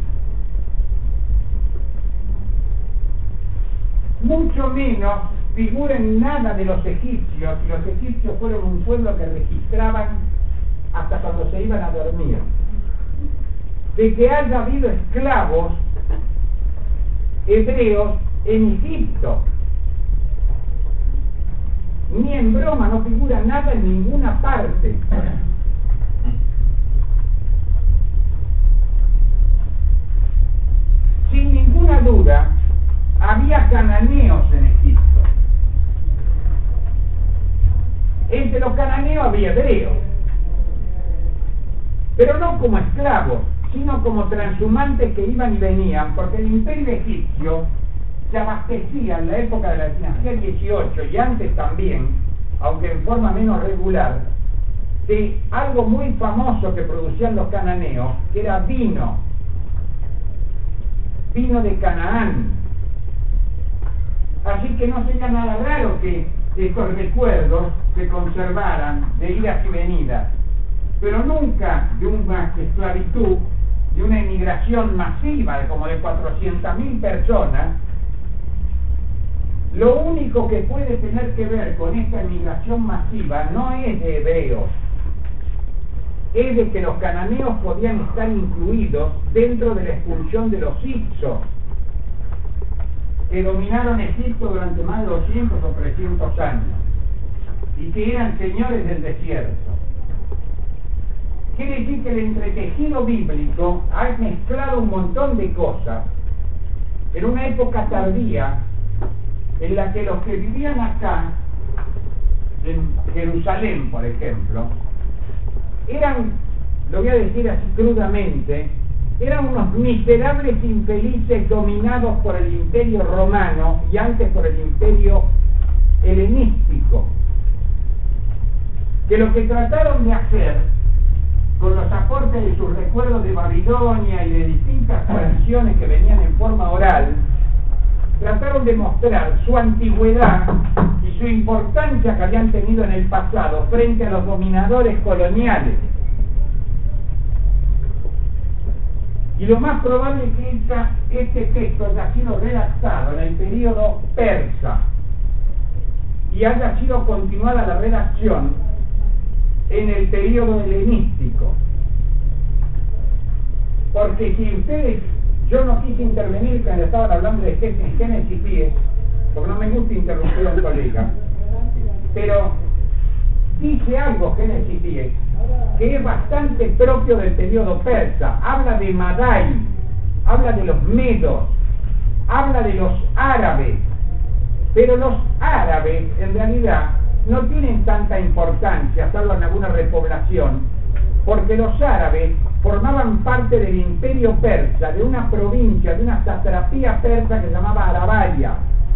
S1: Mucho menos figura en nada de los egipcios, y los egipcios fueron un pueblo que registraban hasta cuando se iban a dormir, de que haya habido esclavos hebreos en Egipto. Ni en broma, no figura nada en ninguna parte. Sin ninguna duda, había cananeos en Egipto. Entre los cananeos había hebreos, pero no como esclavos, sino como transhumantes que iban y venían, porque el imperio egipcio se abastecía en la época de la dinastía dieciocho y antes también, aunque en forma menos regular, de algo muy famoso que producían los cananeos, que era vino. vino de Canaán. Así que no sería nada raro que estos recuerdos se conservaran de idas y venidas, pero nunca de una esclavitud, de una emigración masiva de como de cuatrocientas mil personas. Lo único que puede tener que ver con esta emigración masiva no es de hebreos, es de que los cananeos podían estar incluidos dentro de la expulsión de los hicsos, que dominaron Egipto durante más de doscientos o trescientos años y que eran señores del desierto. Quiere decir que el entretejido bíblico ha mezclado un montón de cosas en una época tardía en la que los que vivían acá, en Jerusalén por ejemplo, eran, lo voy a decir así crudamente, eran unos miserables infelices dominados por el imperio romano y antes por el imperio helenístico, que lo que trataron de hacer con los aportes de sus recuerdos de Babilonia y de distintas tradiciones que venían en forma oral, trataron de mostrar su antigüedad y su importancia que habían tenido en el pasado frente a los dominadores coloniales. Y lo más probable es que esta, este texto haya sido redactado en el periodo persa y haya sido continuada la redacción en el periodo helenístico. Porque si ustedes, yo no quise intervenir cuando estaban hablando de Génesis diez, porque no me gusta interrumpir a un colega, pero dice algo Génesis diez que es bastante propio del periodo persa. Habla de Madai, habla de los medos, habla de los árabes, pero los árabes en realidad no tienen tanta importancia, salvo en alguna repoblación, porque los árabes formaban parte del imperio persa, de una provincia, de una satrapía persa que se llamaba Arabia.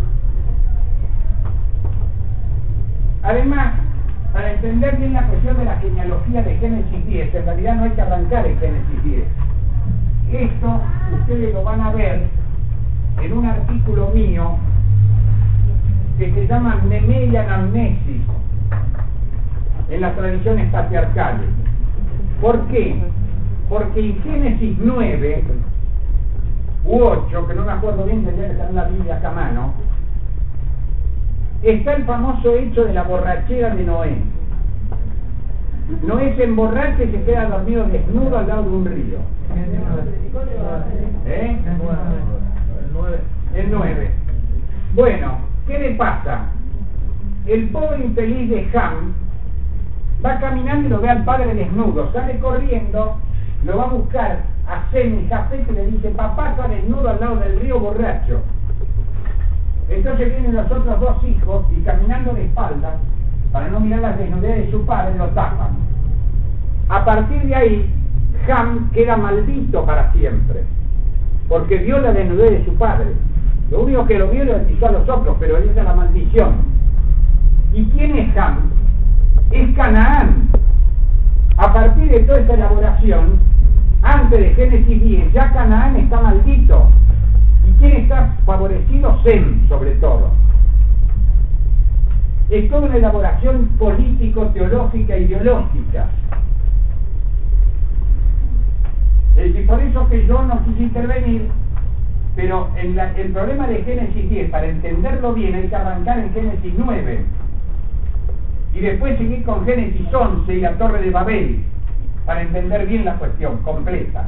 S1: Además, para entender bien la cuestión de la genealogía de Génesis diez, en realidad no hay que arrancar en Génesis diez. Esto ustedes lo van a ver en un artículo mío que se llama Meme y Anamnesis en las tradiciones patriarcales. ¿Por qué? Porque en Génesis nueve u ocho, que no me acuerdo bien, tendría que estar en la Biblia acá a mano, está el famoso hecho de la borrachera de Noé. Noé se emborracha y se queda dormido desnudo al lado de un río. ¿Eh? El nueve. Bueno, ¿qué le pasa? El pobre infeliz de Ham va caminando y lo ve al padre desnudo, sale corriendo, lo va a buscar a Sem y Jafet y le dice: papá está desnudo al lado del río borracho. Entonces vienen los otros dos hijos y caminando de espaldas, para no mirar las desnudez de su padre, lo tapan. A partir de ahí, Ham queda maldito para siempre, porque vio la desnudez de su padre. Lo único que lo vio lo bautizó a los otros, pero esa es la maldición. ¿Y quién es Ham? Es Canaán. A partir de toda esta elaboración, antes de Génesis diez, ya Canaán está maldito. ¿Y quién está favorecido? Sem, sobre todo. Es toda una elaboración político-teológica, ideológica. Es decir, por eso que yo no quise intervenir, pero en la, el problema de Génesis diez, para entenderlo bien, hay que arrancar en Génesis nueve. Y después seguir con Génesis once y la Torre de Babel, para entender bien la cuestión completa.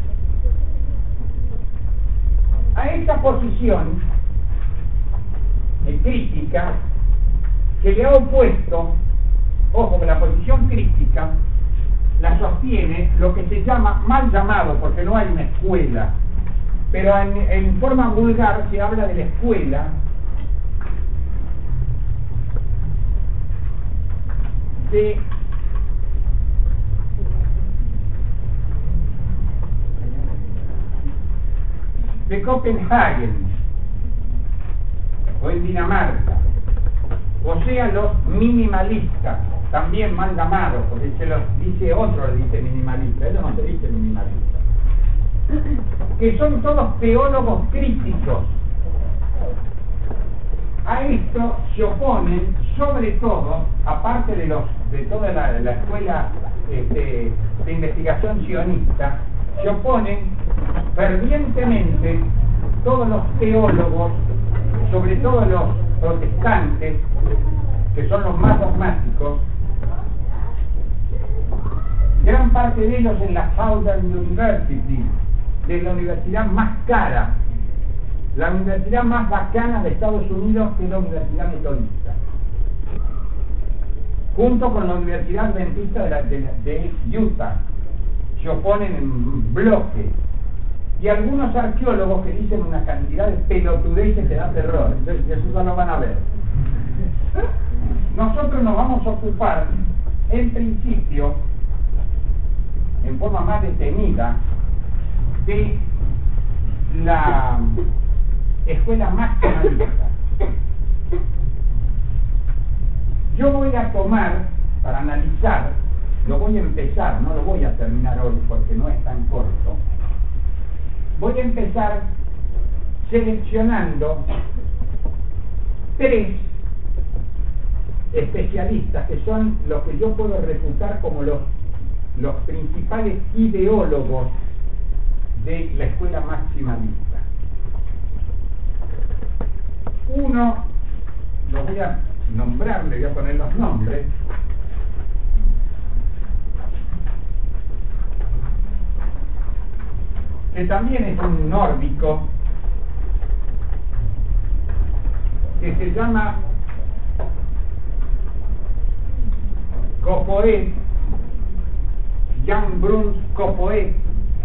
S1: A esta posición eh, crítica se le ha opuesto, ojo que la posición crítica la sostiene lo que se llama, mal llamado, porque no hay una escuela, pero en, en forma vulgar se habla de la escuela de de Copenhague o en Dinamarca, o sea, los minimalistas, también mal llamados, porque se los dice otro, le dice minimalista, ellos no se dice minimalista. que son todos teólogos críticos. A esto se oponen, sobre todo, aparte de los de toda la, la escuela este, de investigación sionista, se oponen fervientemente todos los teólogos, sobre todo los protestantes, que son los más dogmáticos, gran parte de ellos en la Southern University, de la universidad más cara, la universidad más bacana de Estados Unidos, que es la Universidad Metodista, junto con la Universidad Adventista de, la, de, de Utah, se oponen en bloque, y algunos arqueólogos que dicen una cantidad de pelotudeces que da terror. Entonces eso ya lo van a ver. Nosotros nos vamos a ocupar, en principio, en forma más detenida, de la escuela maximalista. Yo voy a tomar, para analizar, lo voy a empezar, no lo voy a terminar hoy porque no es tan corto, voy a empezar seleccionando tres especialistas que son los que yo puedo refutar como los, los principales ideólogos de la escuela maximalista. Uno, lo voy a nombrar, le voy a poner los nombres. Que también es un nórdico, que se llama Copoé, Jan Bruns Copoé.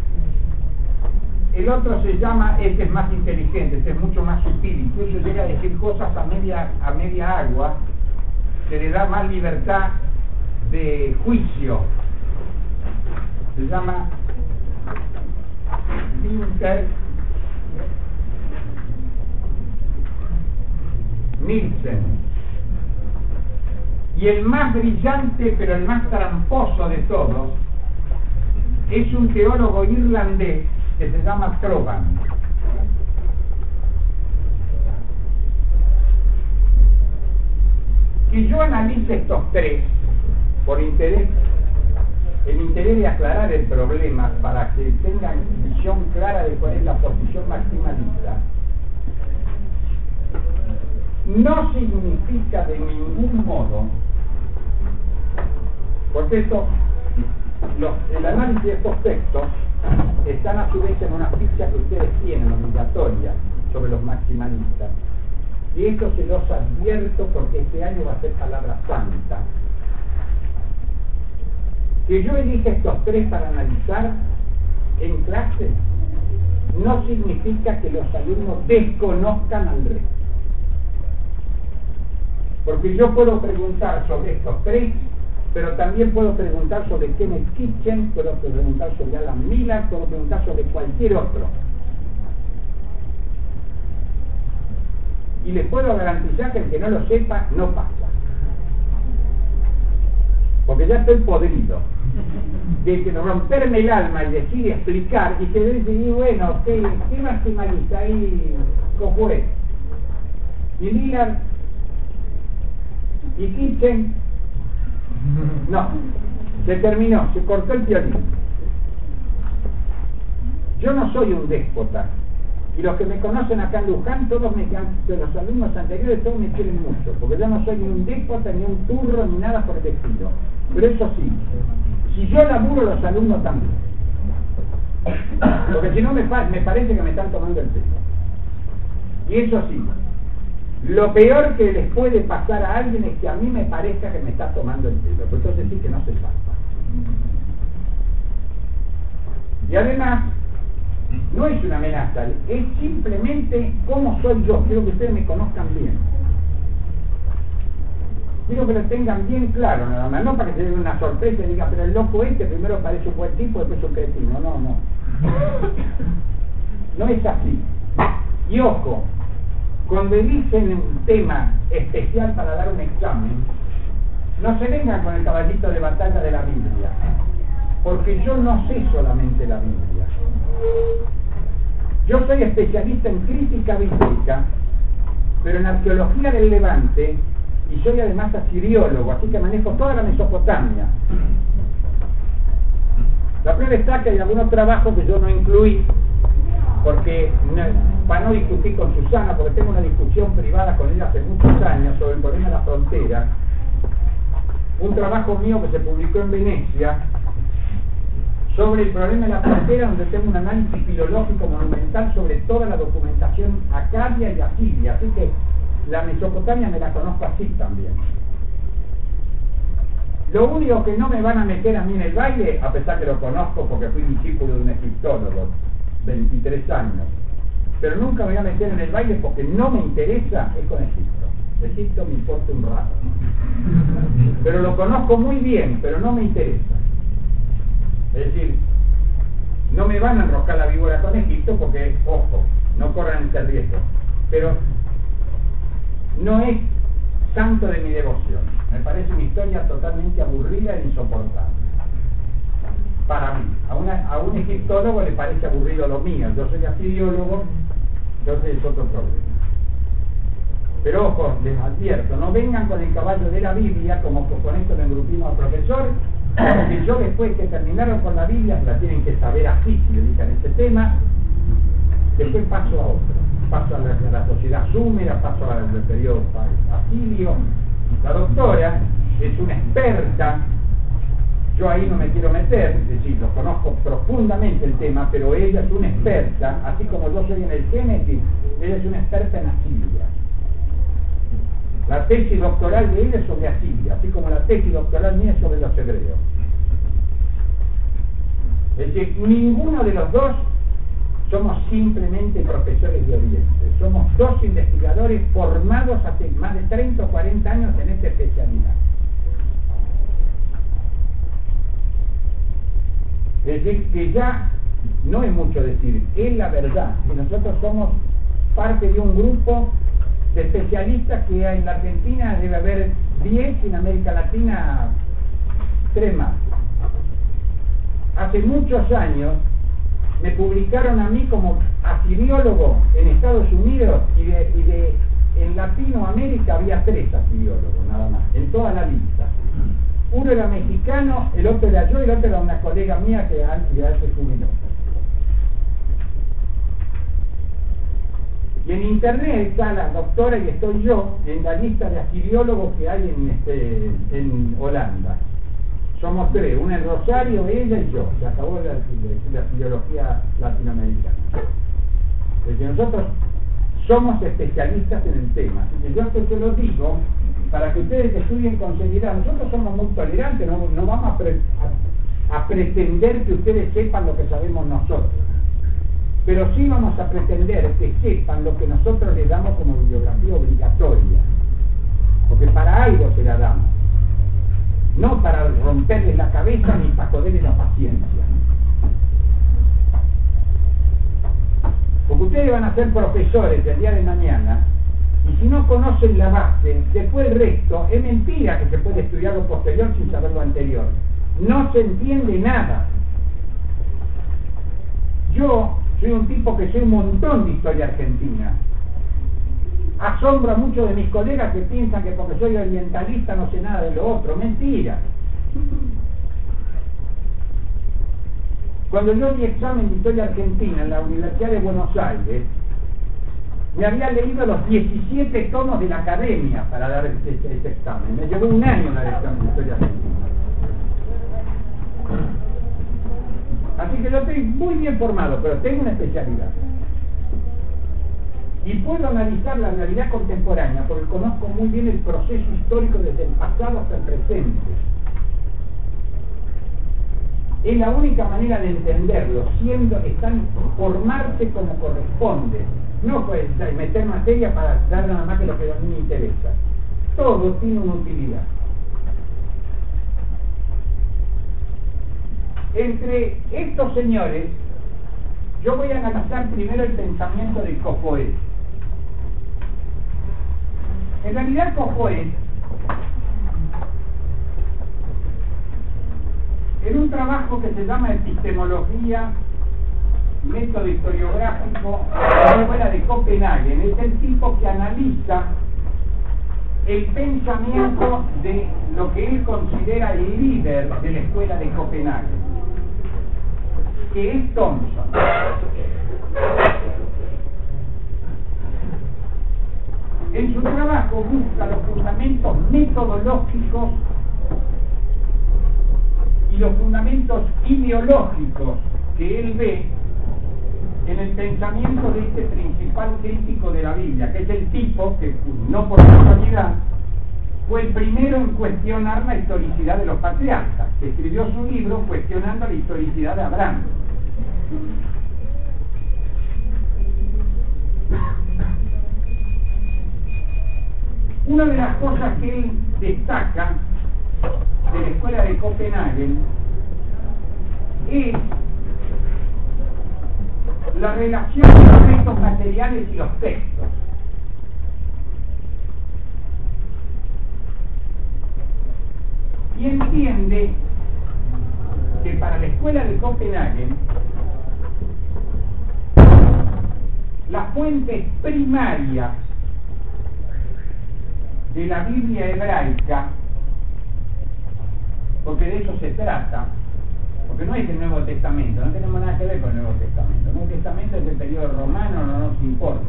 S1: El otro se llama, este es más inteligente, este es mucho más sutil, incluso llega a decir cosas a media, a media agua, que le da más libertad de juicio. Se llama Günther Nielsen. Y el más brillante, pero el más tramposo de todos, es un teólogo irlandés que se llama Troban. Que yo analice estos tres por interés, el interés de aclarar el problema para que tengan visión clara de cuál es la posición maximalista, no significa de ningún modo, porque esto, los, el análisis de estos textos están a su vez en una ficha que ustedes tienen obligatoria sobre los maximalistas, y esto se los advierto porque este año va a ser Palabra Santa. Que yo elija estos tres para analizar en clase no significa que los alumnos desconozcan al resto, porque yo puedo preguntar sobre estos tres, pero también puedo preguntar sobre Kenneth Kitchen, puedo preguntar sobre Alan Miller, puedo preguntar sobre cualquier otro, y les puedo garantizar que el que no lo sepa no pasa, porque ya estoy podrido de romperme el alma y decir y explicar y que decir, bueno, ¿qué, qué maximalista ahí Copoé y Miller y Kitchen? No, se terminó, se cortó el violín. Yo no soy un déspota, y los que me conocen acá en Luján, todos me, de los alumnos anteriores, todos me quieren mucho, porque yo no soy ni un déspota, ni un turro, ni nada por el estilo. Pero eso sí, si yo laburo, los alumnos también, porque si no me, me parece que me están tomando el pelo. Y eso sí, lo peor que les puede pasar a alguien es que a mí me parezca que me está tomando el pelo, pues entonces sí que no se salva. Y además, no es una amenaza, es simplemente cómo soy yo. Quiero que ustedes me conozcan bien, quiero que lo tengan bien claro, nada más, no para que se den una sorpresa y digan, pero el loco este primero parece un buen tipo, después un cretino. No, no, no es así. Y ojo, cuando dicen un tema especial para dar un examen, no se vengan con el caballito de batalla de la Biblia, porque yo no sé solamente la Biblia, Yo soy especialista en crítica bíblica, pero en arqueología del Levante, y soy además asiriólogo, así que manejo toda la Mesopotamia. La prueba está que hay algunos trabajos que yo no incluí, porque no, para no discutir con Susana, porque tengo una discusión privada con ella hace muchos años sobre el problema de la frontera. Un trabajo mío que se publicó en Venecia sobre el problema de la frontera, donde tengo un análisis filológico monumental sobre toda la documentación acadia y asiria, así que la Mesopotamia me la conozco así también. Lo único que no me van a meter a mí en el baile, a pesar que lo conozco porque fui discípulo de un egiptólogo, veintitrés años, pero nunca me voy a meter en el baile porque no me interesa, es con Egipto. Egipto me importa un rato, pero lo conozco muy bien, pero no me interesa. Es decir, no me van a enroscar la víbora con Egipto porque, ojo, no corran ese riesgo, pero no es santo de mi devoción. Me parece una historia totalmente aburrida e insoportable. Para mí, a, una, a un egiptólogo le parece aburrido lo mío. Yo soy asiriólogo, entonces es otro problema. Pero ojo, les advierto, no vengan con el caballo de la Biblia, como con esto le engrupimos al profesor, porque yo después que terminaron con la Biblia, la tienen que saber así, si dedican este tema, después paso a otro. Paso a la, a la sociedad súmera, paso al periodo asirio. La doctora es una experta, yo ahí no me quiero meter, es decir, lo conozco profundamente el tema, pero ella es una experta, así como yo soy en el Génesis, ella es una experta en Asiria. La tesis doctoral de ella es sobre Asiria, así como la tesis doctoral mía es sobre los hebreos. Es decir, ninguno de los dos somos simplemente profesores de Oriente, somos dos investigadores formados hace más de treinta o cuarenta años en esta especialidad. Es decir, que ya no es mucho decir, es la verdad, que nosotros somos parte de un grupo de especialistas que en la Argentina debe haber diez, y en América Latina tres más. Hace muchos años me publicaron a mí como asiriólogo en Estados Unidos, y, de, y de, en Latinoamérica había tres asiriólogos nada más, en toda la lista. Uno era mexicano, el otro era yo y el otro era una colega mía que antes ya se jubiló. Y en internet está la doctora y estoy yo en la lista de asiriólogos que hay en, este, en Holanda. Somos tres, una en Rosario, ella y yo. Se acabó la, la, la asiriología latinoamericana. Es que nosotros somos especialistas en el tema. Así que yo esto se lo digo para que ustedes estudien con seriedad. Nosotros somos muy tolerantes, no, no vamos a, pre, a, a pretender que ustedes sepan lo que sabemos nosotros. Pero sí vamos a pretender que sepan lo que nosotros les damos como bibliografía obligatoria. Porque para algo se la damos. No para romperles la cabeza ni para joderles la paciencia. Porque ustedes van a ser profesores del día de mañana, y si no conocen la base, después el resto, es mentira que se puede estudiar lo posterior sin saber lo anterior. No se entiende nada. Yo soy un tipo que sé un montón de historia argentina. Asombra a muchos de mis colegas que piensan que porque soy orientalista no sé nada de lo otro. Mentira. Cuando yo di examen de historia argentina en la Universidad de Buenos Aires, me había leído los diecisiete tomos de la academia para dar este, este, este examen. Me llevó un año dar el examen de historia argentina. Así que yo estoy muy bien formado, pero tengo una especialidad. Y puedo analizar la realidad contemporánea, porque conozco muy bien el proceso histórico desde el pasado hasta el presente. Es la única manera de entenderlo, siendo, están formarse como corresponde. No pues meter materia para dar nada más que lo que a mí me interesa. Todo tiene una utilidad. Entre estos señores, yo voy a analizar primero el pensamiento de Cofoet. En realidad Cofoet, en un trabajo que se llama Epistemología método historiográfico de la escuela de Copenhague. Es el tipo que analiza el pensamiento de lo que él considera el líder de la escuela de Copenhague, que es Thompson. En su trabajo busca los fundamentos metodológicos y los fundamentos ideológicos que él ve en el pensamiento de este principal crítico de la Biblia, que es el tipo que, no por casualidad, fue el primero en cuestionar la historicidad de los patriarcas, que escribió su libro cuestionando la historicidad de Abraham. Una de las cosas que él destaca de la escuela de Copenhague es la relación de los restos materiales y los textos. Y entiende que para la escuela de Copenhague las fuentes primarias de la Biblia hebraica, porque de eso se trata, porque no es el Nuevo Testamento, no tenemos nada que ver con el Nuevo Testamento. El Nuevo Testamento es del periodo romano, no nos importa.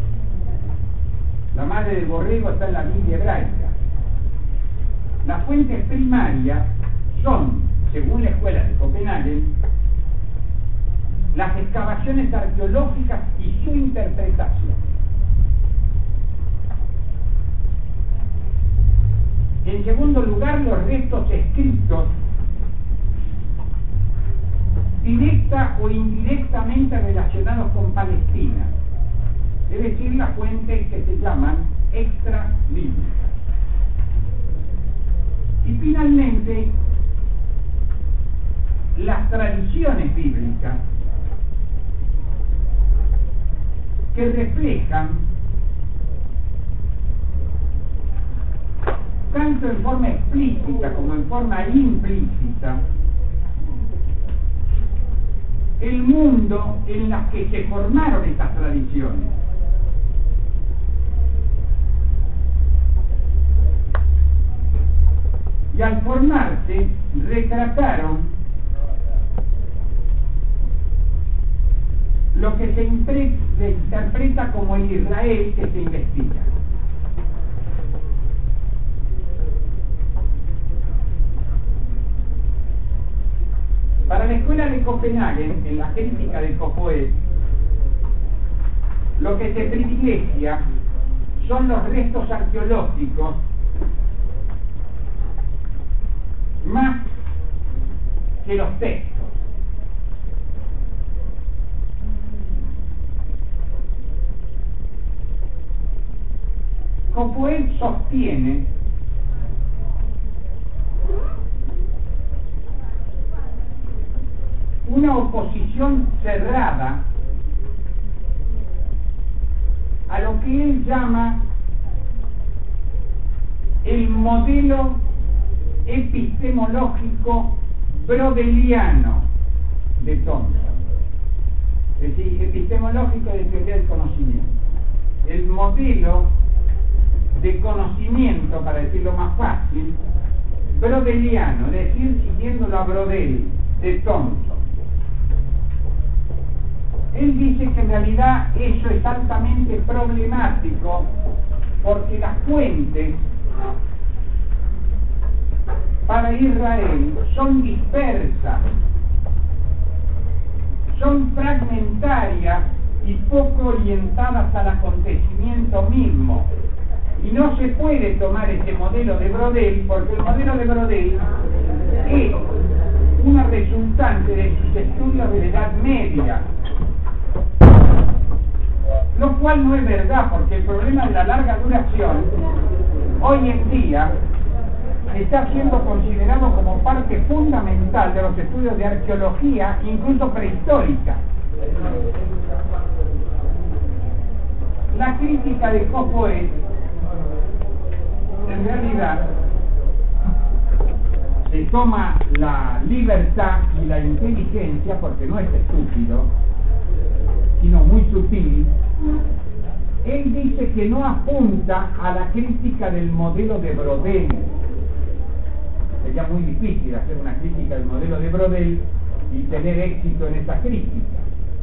S1: La madre del borrego está en la Biblia hebraica. Las fuentes primarias son, según la escuela de Copenhague, las excavaciones arqueológicas y su interpretación. En segundo lugar, los restos escritos, directa o indirectamente relacionados con Palestina, es decir, las fuentes que se llaman extra-bíblicas. Y finalmente, las tradiciones bíblicas que reflejan, tanto en forma explícita como en forma implícita, el mundo en el que se formaron estas tradiciones. Y al formarse, retrataron lo que se, impre se interpreta como el Israel que se investiga. Para la escuela de Copenhague, en la crítica de Copoet, lo que se privilegia son los restos arqueológicos más que los textos. Copoet sostiene una oposición cerrada a lo que él llama el modelo epistemológico brodeliano de Thompson, es decir, epistemológico de teoría del conocimiento, el modelo de conocimiento, para decirlo más fácil, brodeliano, es decir, siguiendo a Brodel de Thompson. Él dice que en realidad eso es altamente problemático porque las fuentes para Israel son dispersas, son fragmentarias y poco orientadas al acontecimiento mismo. Y no se puede tomar ese modelo de Brodel porque el modelo de Brodel es una resultante de sus estudios de la Edad Media, lo cual no es verdad, porque el problema de la larga duración hoy en día está siendo considerado como parte fundamental de los estudios de arqueología, incluso prehistórica. La crítica de Copoet, en realidad, se toma la libertad y la inteligencia, porque no es estúpido, sino muy sutil, él dice que no apunta a la crítica del modelo de Brodel. Sería muy difícil hacer una crítica del modelo de Brodel y tener éxito en esa crítica,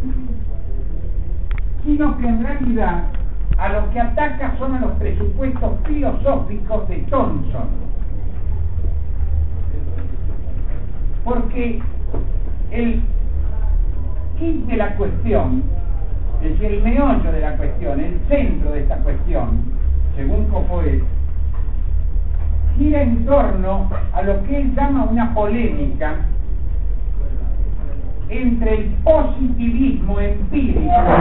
S1: sino que en realidad a lo que ataca son a los presupuestos filosóficos de Thomson, porque el kit de la cuestión, es decir, el meollo de la cuestión, el centro de esta cuestión, según Copoet, gira en torno a lo que él llama una polémica entre el positivismo empírico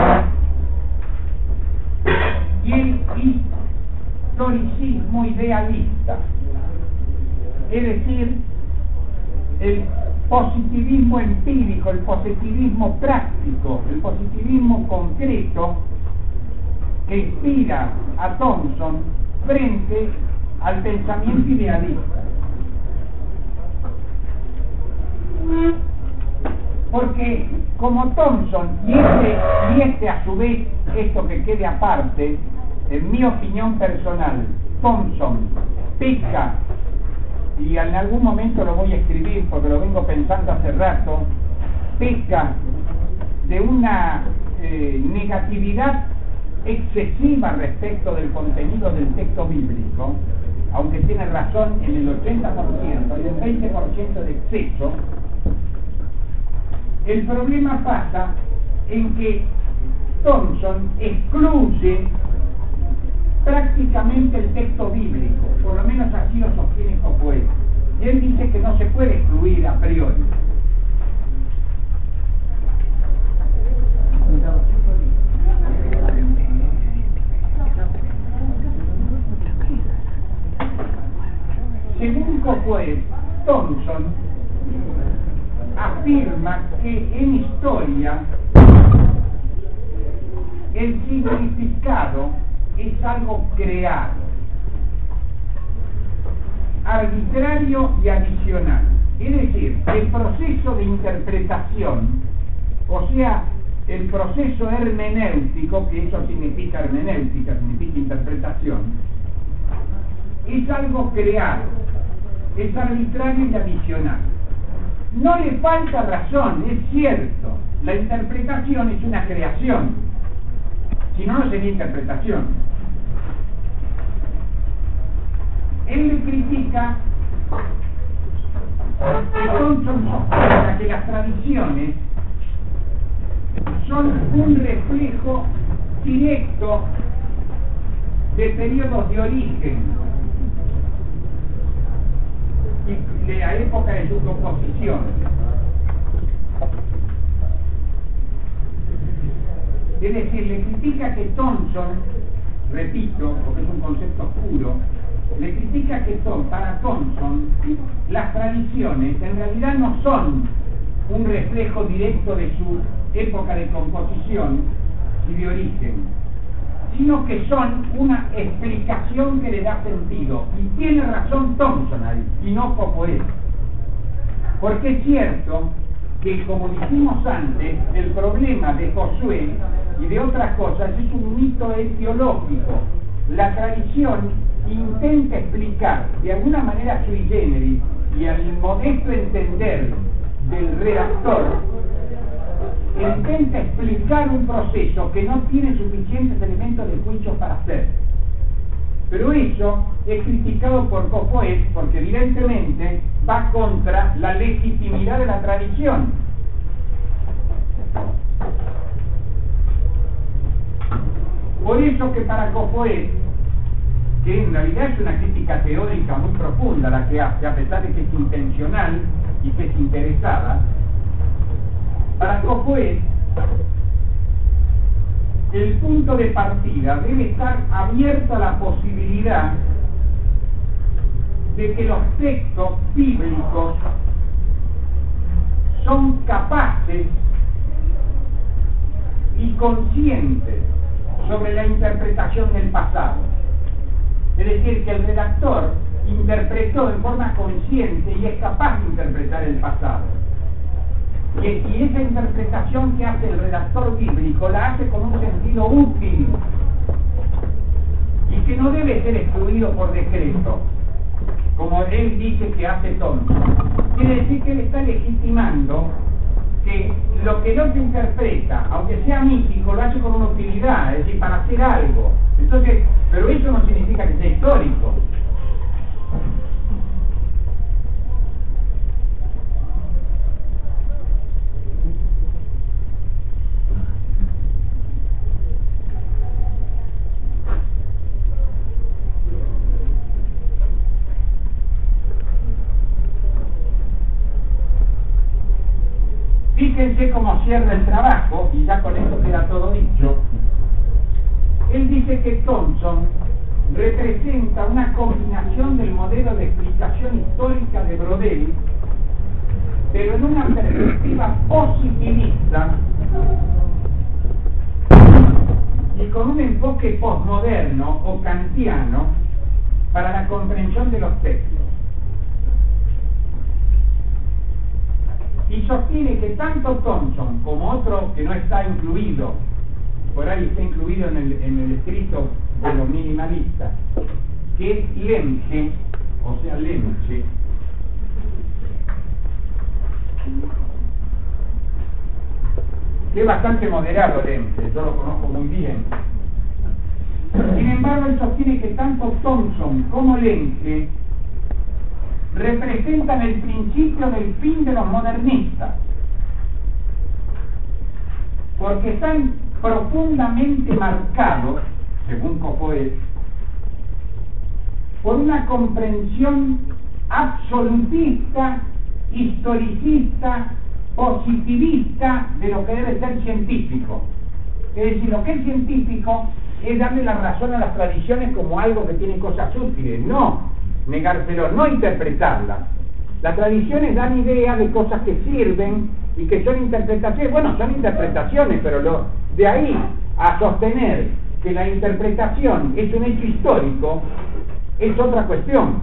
S1: y el historicismo idealista, es decir, el positivismo empírico, el positivismo práctico, el positivismo concreto que inspira a Thomson frente al pensamiento idealista. Porque como Thomson, y este, y este a su vez, esto que quede aparte, en mi opinión personal, Thomson peca, y en algún momento lo voy a escribir porque lo vengo pensando hace rato, peca de una eh, negatividad excesiva respecto del contenido del texto bíblico, aunque tiene razón en el ochenta por ciento y el veinte por ciento de exceso. El problema pasa en que Thomson excluye prácticamente el texto bíblico, por lo menos así lo sostiene Copoet, y él dice que no se puede excluir a priori. Según Copoet, Thomson afirma que en historia el significado es algo creado, arbitrario y adicional. Es decir, el proceso de interpretación, o sea, el proceso hermenéutico, que eso significa hermenéutica, significa interpretación, es algo creado, es arbitrario y adicional. No le falta razón, es cierto, la interpretación es una creación, si no, no sería interpretación. Él le critica que Thomson sospecha que las tradiciones son un reflejo directo de periodos de origen y de la época de su composición. Es decir, le critica que Thomson, repito, porque es un concepto oscuro, le critica que son, para Thomson, las tradiciones en realidad no son un reflejo directo de su época de composición y de origen, sino que son una explicación que le da sentido. Y tiene razón Thomson ahí, y no Copoet. Porque es cierto que, como dijimos antes, el problema de Josué y de otras cosas es un mito etiológico. La tradición intenta explicar de alguna manera sui generis y al modesto entender del redactor, intenta explicar un proceso que no tiene suficientes elementos de juicio para hacer. Pero eso es criticado por Copoet porque evidentemente va contra la legitimidad de la tradición. Por eso que para Copoet, que en realidad es una crítica teórica muy profunda la que hace, a pesar de que es intencional y que es interesada, para Copoet el punto de partida debe estar abierto a la posibilidad de que los textos bíblicos son capaces y conscientes sobre la interpretación del pasado. Es decir, que el redactor interpretó en forma consciente y es capaz de interpretar el pasado. Y, y esa interpretación que hace el redactor bíblico la hace con un sentido útil y que no debe ser excluido por decreto, como él dice que hace Thompson. Quiere decir que él está legitimando que lo que no se interpreta, aunque sea místico, lo hace con una utilidad, es decir, para hacer algo. Entonces, pero eso no significa que sea histórico. Fíjense cómo cierra el trabajo, y ya con esto queda todo dicho. Él dice que Thompson representa una combinación del modelo de explicación histórica de Brodel, pero en una perspectiva positivista y con un enfoque posmoderno o kantiano para la comprensión de los textos. Y sostiene que tanto Thompson como otro que no está incluido, por ahí está incluido en el, en el escrito de los minimalistas, que es Lemche, o sea Lemche, que es bastante moderado Lemche, yo lo conozco muy bien. Sin embargo, él sostiene que tanto Thompson como Lemche representan el principio del fin de los modernistas, porque están profundamente marcados, según Copoet, por una comprensión absolutista, historicista, positivista de lo que debe ser científico. Es decir, lo que es científico es darle la razón a las tradiciones como algo que tiene cosas útiles, no negárselo, no interpretarlas. Las tradiciones dan idea de cosas que sirven y que son interpretaciones. Bueno, son interpretaciones, pero lo, de ahí a sostener que la interpretación es un hecho histórico es otra cuestión.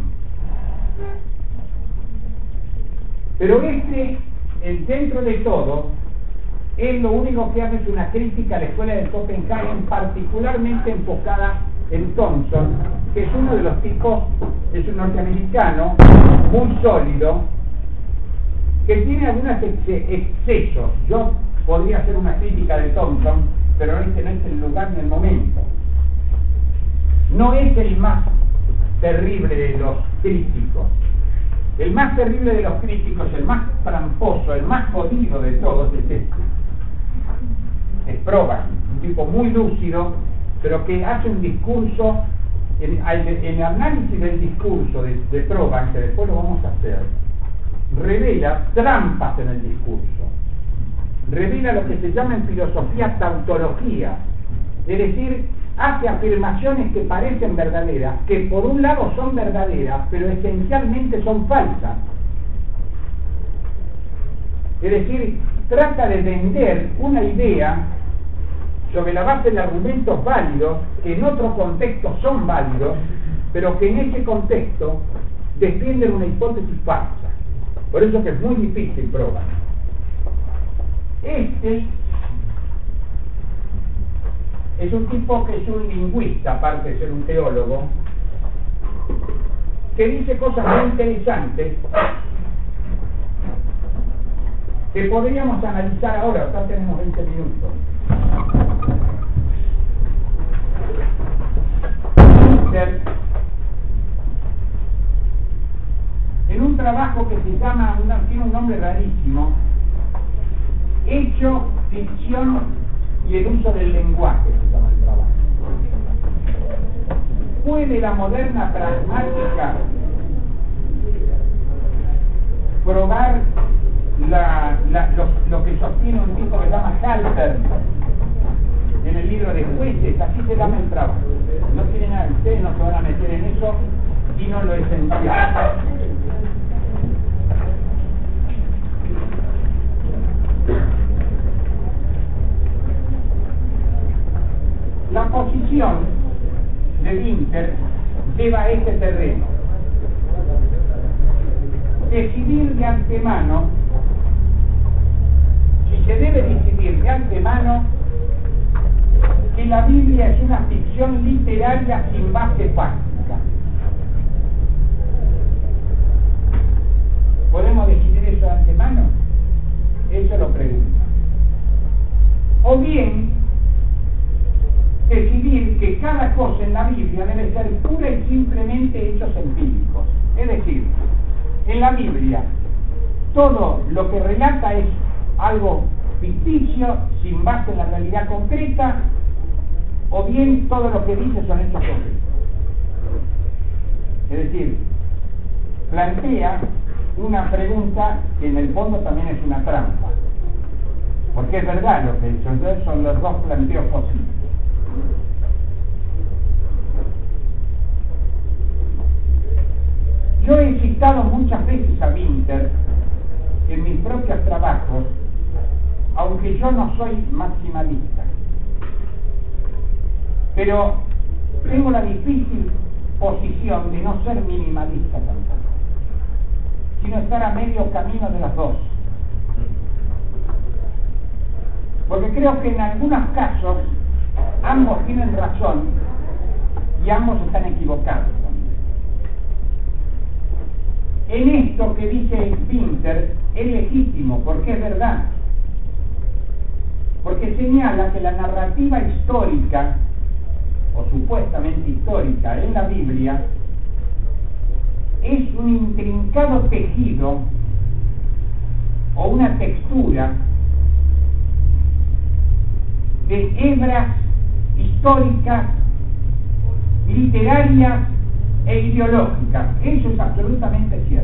S1: Pero este, el centro de todo, él lo único que hace es una crítica a la escuela de Copenhague, particularmente enfocada en Thompson, que es uno de los tipos, es un norteamericano muy sólido, que tiene algunos excesos. Yo podría hacer una crítica de Thompson, pero este no es el lugar ni el momento. No es el más terrible de los críticos. El más terrible de los críticos, el más tramposo, el más jodido de todos es este. Es Proban, un tipo muy lúcido, pero que hace un discurso, en, en el análisis del discurso de, de Proban, que después lo vamos a hacer, revela trampas en el discurso, revela lo que se llama en filosofía tautología, es decir, hace afirmaciones que parecen verdaderas, que por un lado son verdaderas, pero esencialmente son falsas. Es decir, trata de vender una idea sobre la base de argumentos válidos, que en otro contexto son válidos, pero que en ese contexto defienden una hipótesis falsa. Por eso que es muy difícil probar. Este es un tipo que es un lingüista, aparte de ser un teólogo, que dice cosas muy interesantes que podríamos analizar ahora. Acá tenemos veinte minutos. En un trabajo que se llama, una, tiene un nombre rarísimo, Hecho, Ficción y el uso del lenguaje, se llama el trabajo. ¿Puede la moderna pragmática probar la, la, lo, lo que sostiene un tipo que se llama Halpern en el libro de Jueces? Así se llama el trabajo. No tiene nada, ustedes no se van a meter en eso, sino lo esencial. La posición de Winter lleva a este terreno. Decidir de antemano si se debe decidir de antemano que la Biblia es una ficción literaria sin base fáctica. ¿Podemos decidir eso de antemano? Eso lo pregunto. O bien, decidir que cada cosa en la Biblia debe ser pura y simplemente hechos empíricos. Es decir, en la Biblia todo lo que relata es algo ficticio, sin base en la realidad concreta, o bien todo lo que dice son hechos concretos. Es decir, plantea una pregunta que en el fondo también es una trampa, porque es verdad lo que he dicho, entonces son los dos planteos posibles. Yo he citado muchas veces a Winter en mis propios trabajos, aunque yo no soy maximalista, pero tengo la difícil posición de no ser minimalista tampoco, sino estar a medio camino de las dos, porque creo que en algunos casos ambos tienen razón y ambos están equivocados. En esto que dice Winter es legítimo, porque es verdad, porque señala que la narrativa histórica, o supuestamente histórica, en la Biblia, es un intrincado tejido o una textura de hebras históricas, literarias e ideológicas. Eso es absolutamente cierto.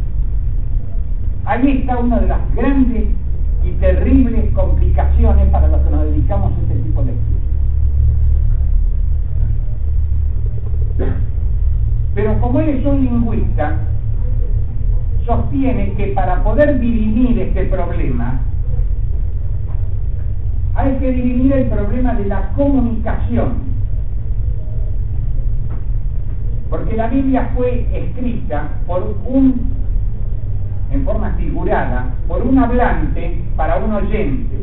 S1: Ahí está una de las grandes y terribles complicaciones para los que nos dedicamos a este tipo de estudios. Pero como él es un lingüista, sostiene que para poder dirimir este problema hay que dirimir el problema de la comunicación, porque la Biblia fue escrita por un, en forma figurada, por un hablante para un oyente,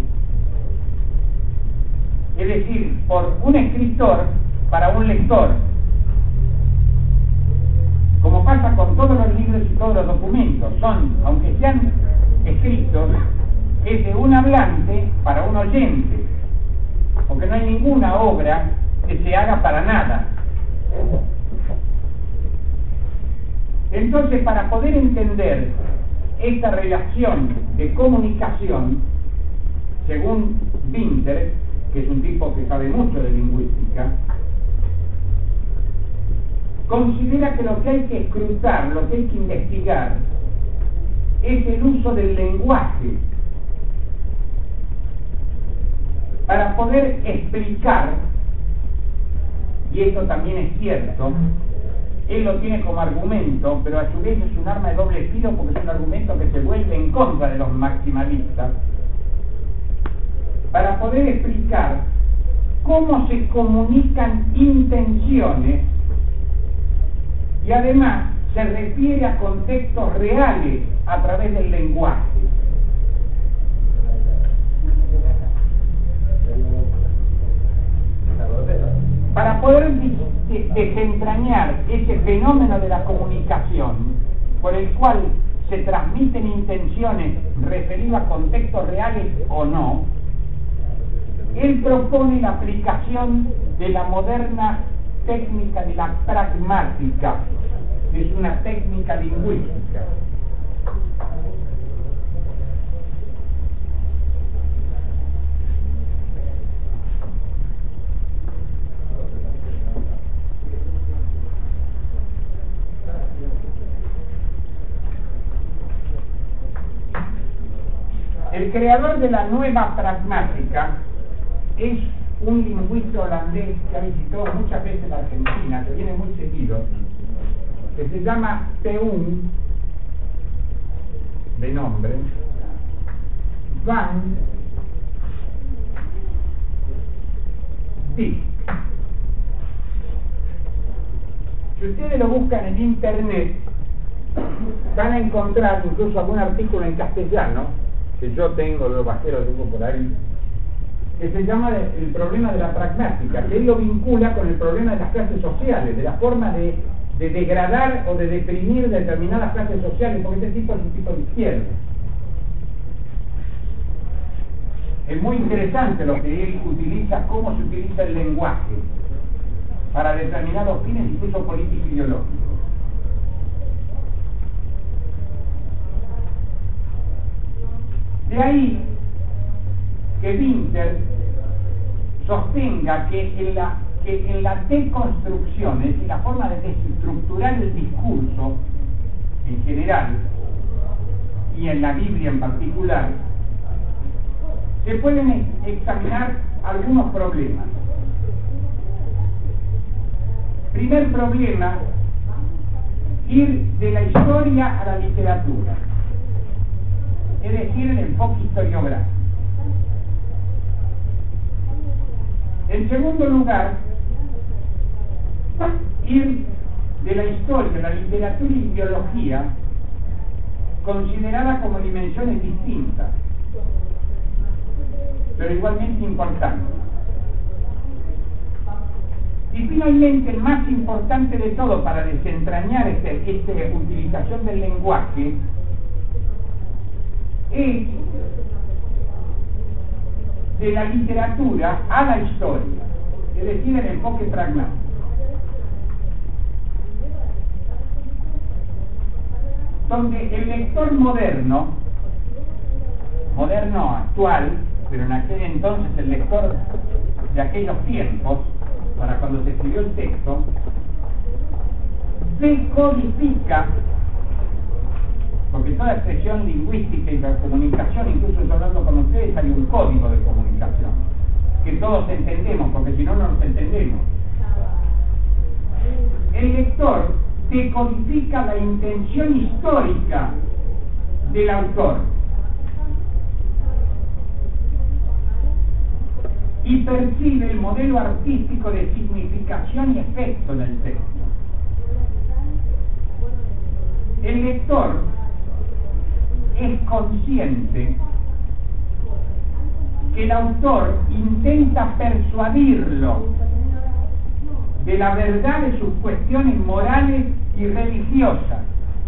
S1: es decir, por un escritor para un lector, como pasa con todos los libros y todos los documentos. Son, aunque sean escritos, es de un hablante para un oyente, porque no hay ninguna obra que se haga para nada. Entonces, para poder entender esta relación de comunicación, según Winter, que es un tipo que sabe mucho de lingüística, considera que lo que hay que escrutar, lo que hay que investigar, es el uso del lenguaje para poder explicar, y esto también es cierto, él lo tiene como argumento, pero a su vez es un arma de doble filo porque es un argumento que se vuelve en contra de los maximalistas, para poder explicar cómo se comunican intenciones y además se refiere a contextos reales a través del lenguaje. Para poder desentrañar ese fenómeno de la comunicación, por el cual se transmiten intenciones referidas a contextos reales o no, él propone la aplicación de la moderna técnica de la pragmática, que es una técnica lingüística. El creador de la nueva pragmática es un lingüista holandés que ha visitado muchas veces la Argentina, que viene muy seguido, que se llama Teun, de nombre, Van Dijk. Si ustedes lo buscan en internet, van a encontrar incluso algún artículo en castellano que yo tengo, lo bajé, lo tengo por ahí, que se llama el problema de la pragmática, que él lo vincula con el problema de las clases sociales, de la forma de, de degradar o de deprimir determinadas clases sociales, porque este tipo es un tipo de izquierda. Es muy interesante lo que él utiliza, cómo se utiliza el lenguaje para determinados fines, incluso políticos ideológicos. De ahí que Winter sostenga que en la, que en la deconstrucción, es decir, la forma de desestructurar el discurso en general, y en la Biblia en particular, se pueden examinar algunos problemas. Primer problema, ir de la historia a la literatura, es decir, el enfoque historiográfico. En segundo lugar, ir de la historia, la literatura y biología, considerada como dimensiones distintas, pero igualmente importantes. Y finalmente, el más importante de todo para desentrañar esta este utilización del lenguaje es de la literatura a la historia, es decir, el enfoque pragmático. Donde el lector moderno, moderno actual, pero en aquel entonces el lector de aquellos tiempos, para cuando se escribió el texto, decodifica, porque toda expresión lingüística y de comunicación, incluso yo hablando con ustedes, hay un código de comunicación, que todos entendemos, porque si no, no nos entendemos. El lector decodifica la intención histórica del autor y percibe el modelo artístico de significación y efecto en el texto. El lector es consciente que el autor intenta persuadirlo de la verdad de sus cuestiones morales y religiosas.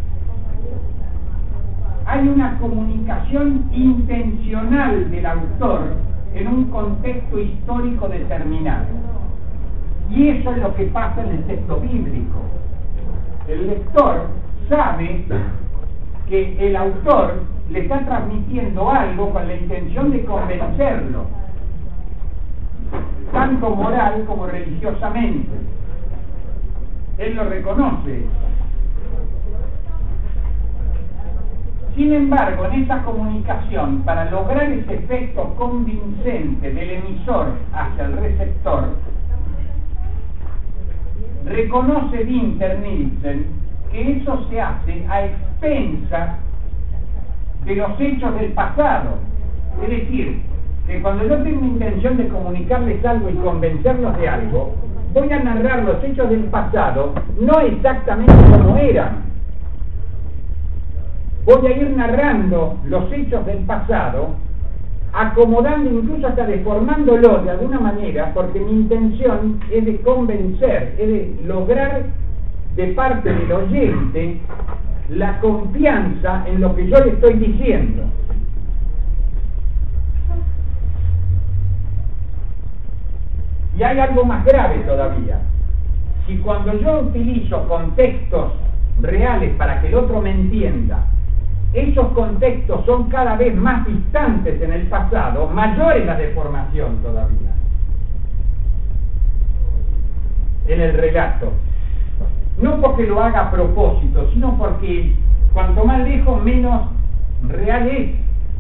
S1: Hay una comunicación intencional del autor en un contexto histórico determinado. Y eso es lo que pasa en el texto bíblico. El lector sabe que el autor le está transmitiendo algo con la intención de convencerlo, tanto moral como religiosamente. Él lo reconoce. Sin embargo, en esa comunicación, para lograr ese efecto convincente del emisor hacia el receptor, reconoce Winter-Nielsen que eso se hace a expensas de los hechos del pasado. Es decir, que cuando yo tengo intención de comunicarles algo y convencerlos de algo, voy a narrar los hechos del pasado, no exactamente como eran. Voy a ir narrando los hechos del pasado, acomodando, incluso hasta deformándolo de alguna manera, porque mi intención es de convencer, es de lograr de parte del oyente la confianza en lo que yo le estoy diciendo. Y hay algo más grave todavía. Si cuando yo utilizo contextos reales para que el otro me entienda, esos contextos son cada vez más distantes en el pasado, mayor es la deformación todavía en el relato. No porque lo haga a propósito, sino porque cuanto más lejos, menos real es.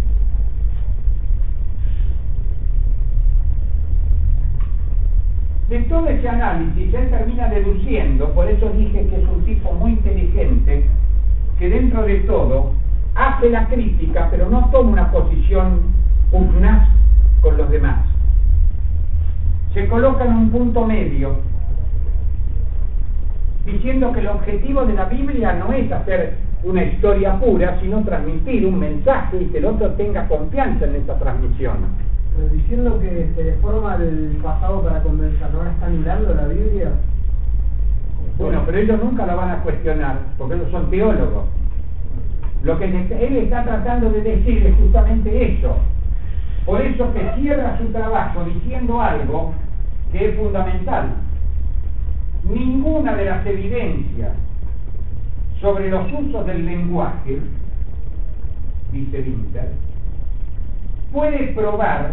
S1: De todo ese análisis, él termina deduciendo, por eso dije que es un tipo muy inteligente, que dentro de todo hace la crítica, pero no toma una posición pugnaz con los demás. Se coloca en un punto medio, diciendo que el objetivo de la Biblia no es hacer una historia pura, sino transmitir un mensaje y que el otro tenga confianza en esa transmisión.
S2: Pero diciendo que se deforma el pasado para convencer, ¿no está anulando la Biblia?
S1: Bueno, pero ellos nunca lo van a cuestionar, porque ellos son teólogos. Lo que él está tratando de decir es justamente eso. Por eso que cierra su trabajo diciendo algo que es fundamental. Ninguna de las evidencias sobre los usos del lenguaje, dice Winter, puede probar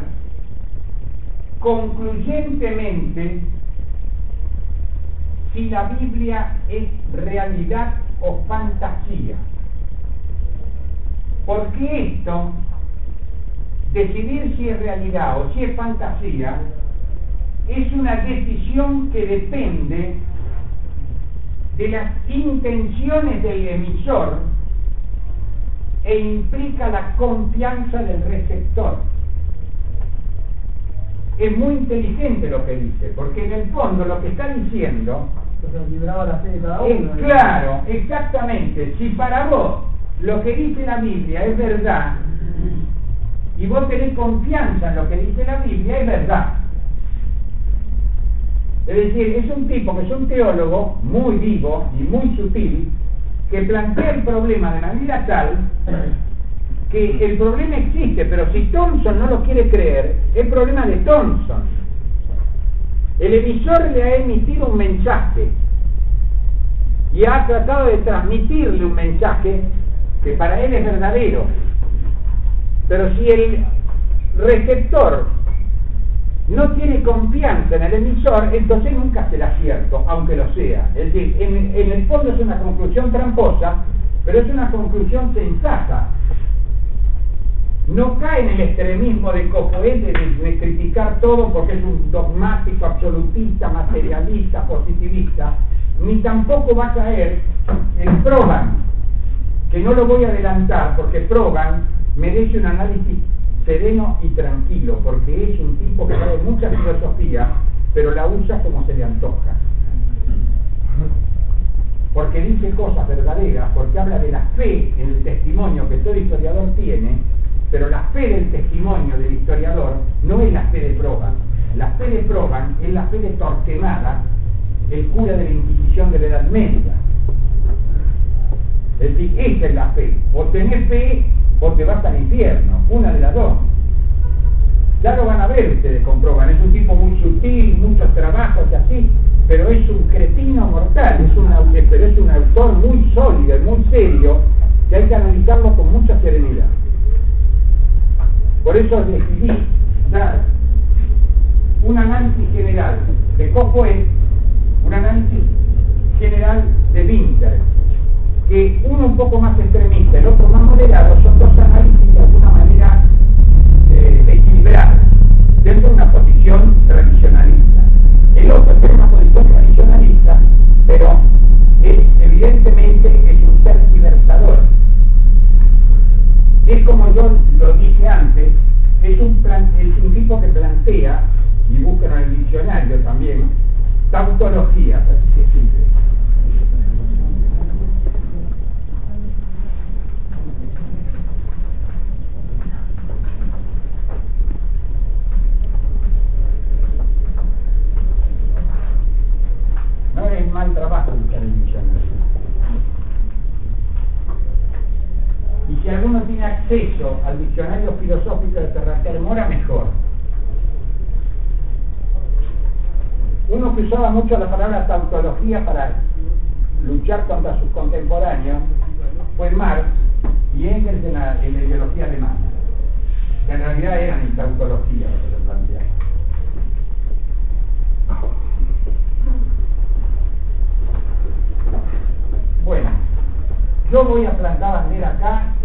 S1: concluyentemente si la Biblia es realidad o fantasía. Porque esto, decidir si es realidad o si es fantasía, es una decisión que depende de las intenciones del emisor e implica la confianza del receptor. Es muy inteligente lo que dice, porque en el fondo lo que está diciendo
S2: Entonces libraba la fe de cada uno.
S1: es claro, exactamente. Si para vos lo que dice la Biblia es verdad y vos tenés confianza en lo que dice la Biblia, es verdad. Es decir, es un tipo que es un teólogo muy vivo y muy sutil, que plantea el problema de manera tal que el problema existe, pero si Thompson no lo quiere creer, es problema de Thompson. El emisor le ha emitido un mensaje y ha tratado de transmitirle un mensaje que para él es verdadero, pero si el receptor no tiene confianza en el emisor, entonces nunca será cierto, aunque lo sea. Es decir, en, en el fondo es una conclusión tramposa, pero es una conclusión sensata. No cae en el extremismo de Cofoet de, de criticar todo porque es un dogmático, absolutista, materialista, positivista, ni tampoco va a caer en Proban, que no lo voy a adelantar porque Proban merece un análisis sereno y tranquilo, porque es un tipo que sabe mucha filosofía, pero la usa como se le antoja. Porque dice cosas verdaderas, porque habla de la fe en el testimonio que todo historiador tiene, pero la fe del testimonio del historiador no es la fe de Proban. La fe de Proban es la fe de Torquemada, el cura de la Inquisición de la Edad Media. Es decir, esa es la fe. O tenés fe o te vas al infierno, una de las dos. Ya lo van a ver ustedes, comprueban, es un tipo muy sutil, muchos trabajos y así, pero es un cretino mortal, es una, pero es un autor muy sólido y muy serio, que hay que analizarlo con mucha serenidad. Por eso decidí dar un análisis general de Cofoet, un análisis general de Winter, que uno un poco más extremista, el otro más moderado, son dos análisis de alguna manera eh, equilibrados, dentro de una posición tradicionalista. El otro tiene una posición tradicionalista, pero es, evidentemente es un tergiversador. Es como yo lo dije antes, es un, plan, es un tipo que plantea, y buscan en el diccionario también, tautologías, así que simple. No es mal trabajo buscar el diccionario. Y si alguno tiene acceso al diccionario filosófico de Terraciar Mora, mejor. Uno que usaba mucho la palabra tautología para luchar contra sus contemporáneos fue Marx y Engels en la, en la ideología alemana, que en realidad eran en tautología lo que se planteaba. Bueno, yo voy a plantar bandera acá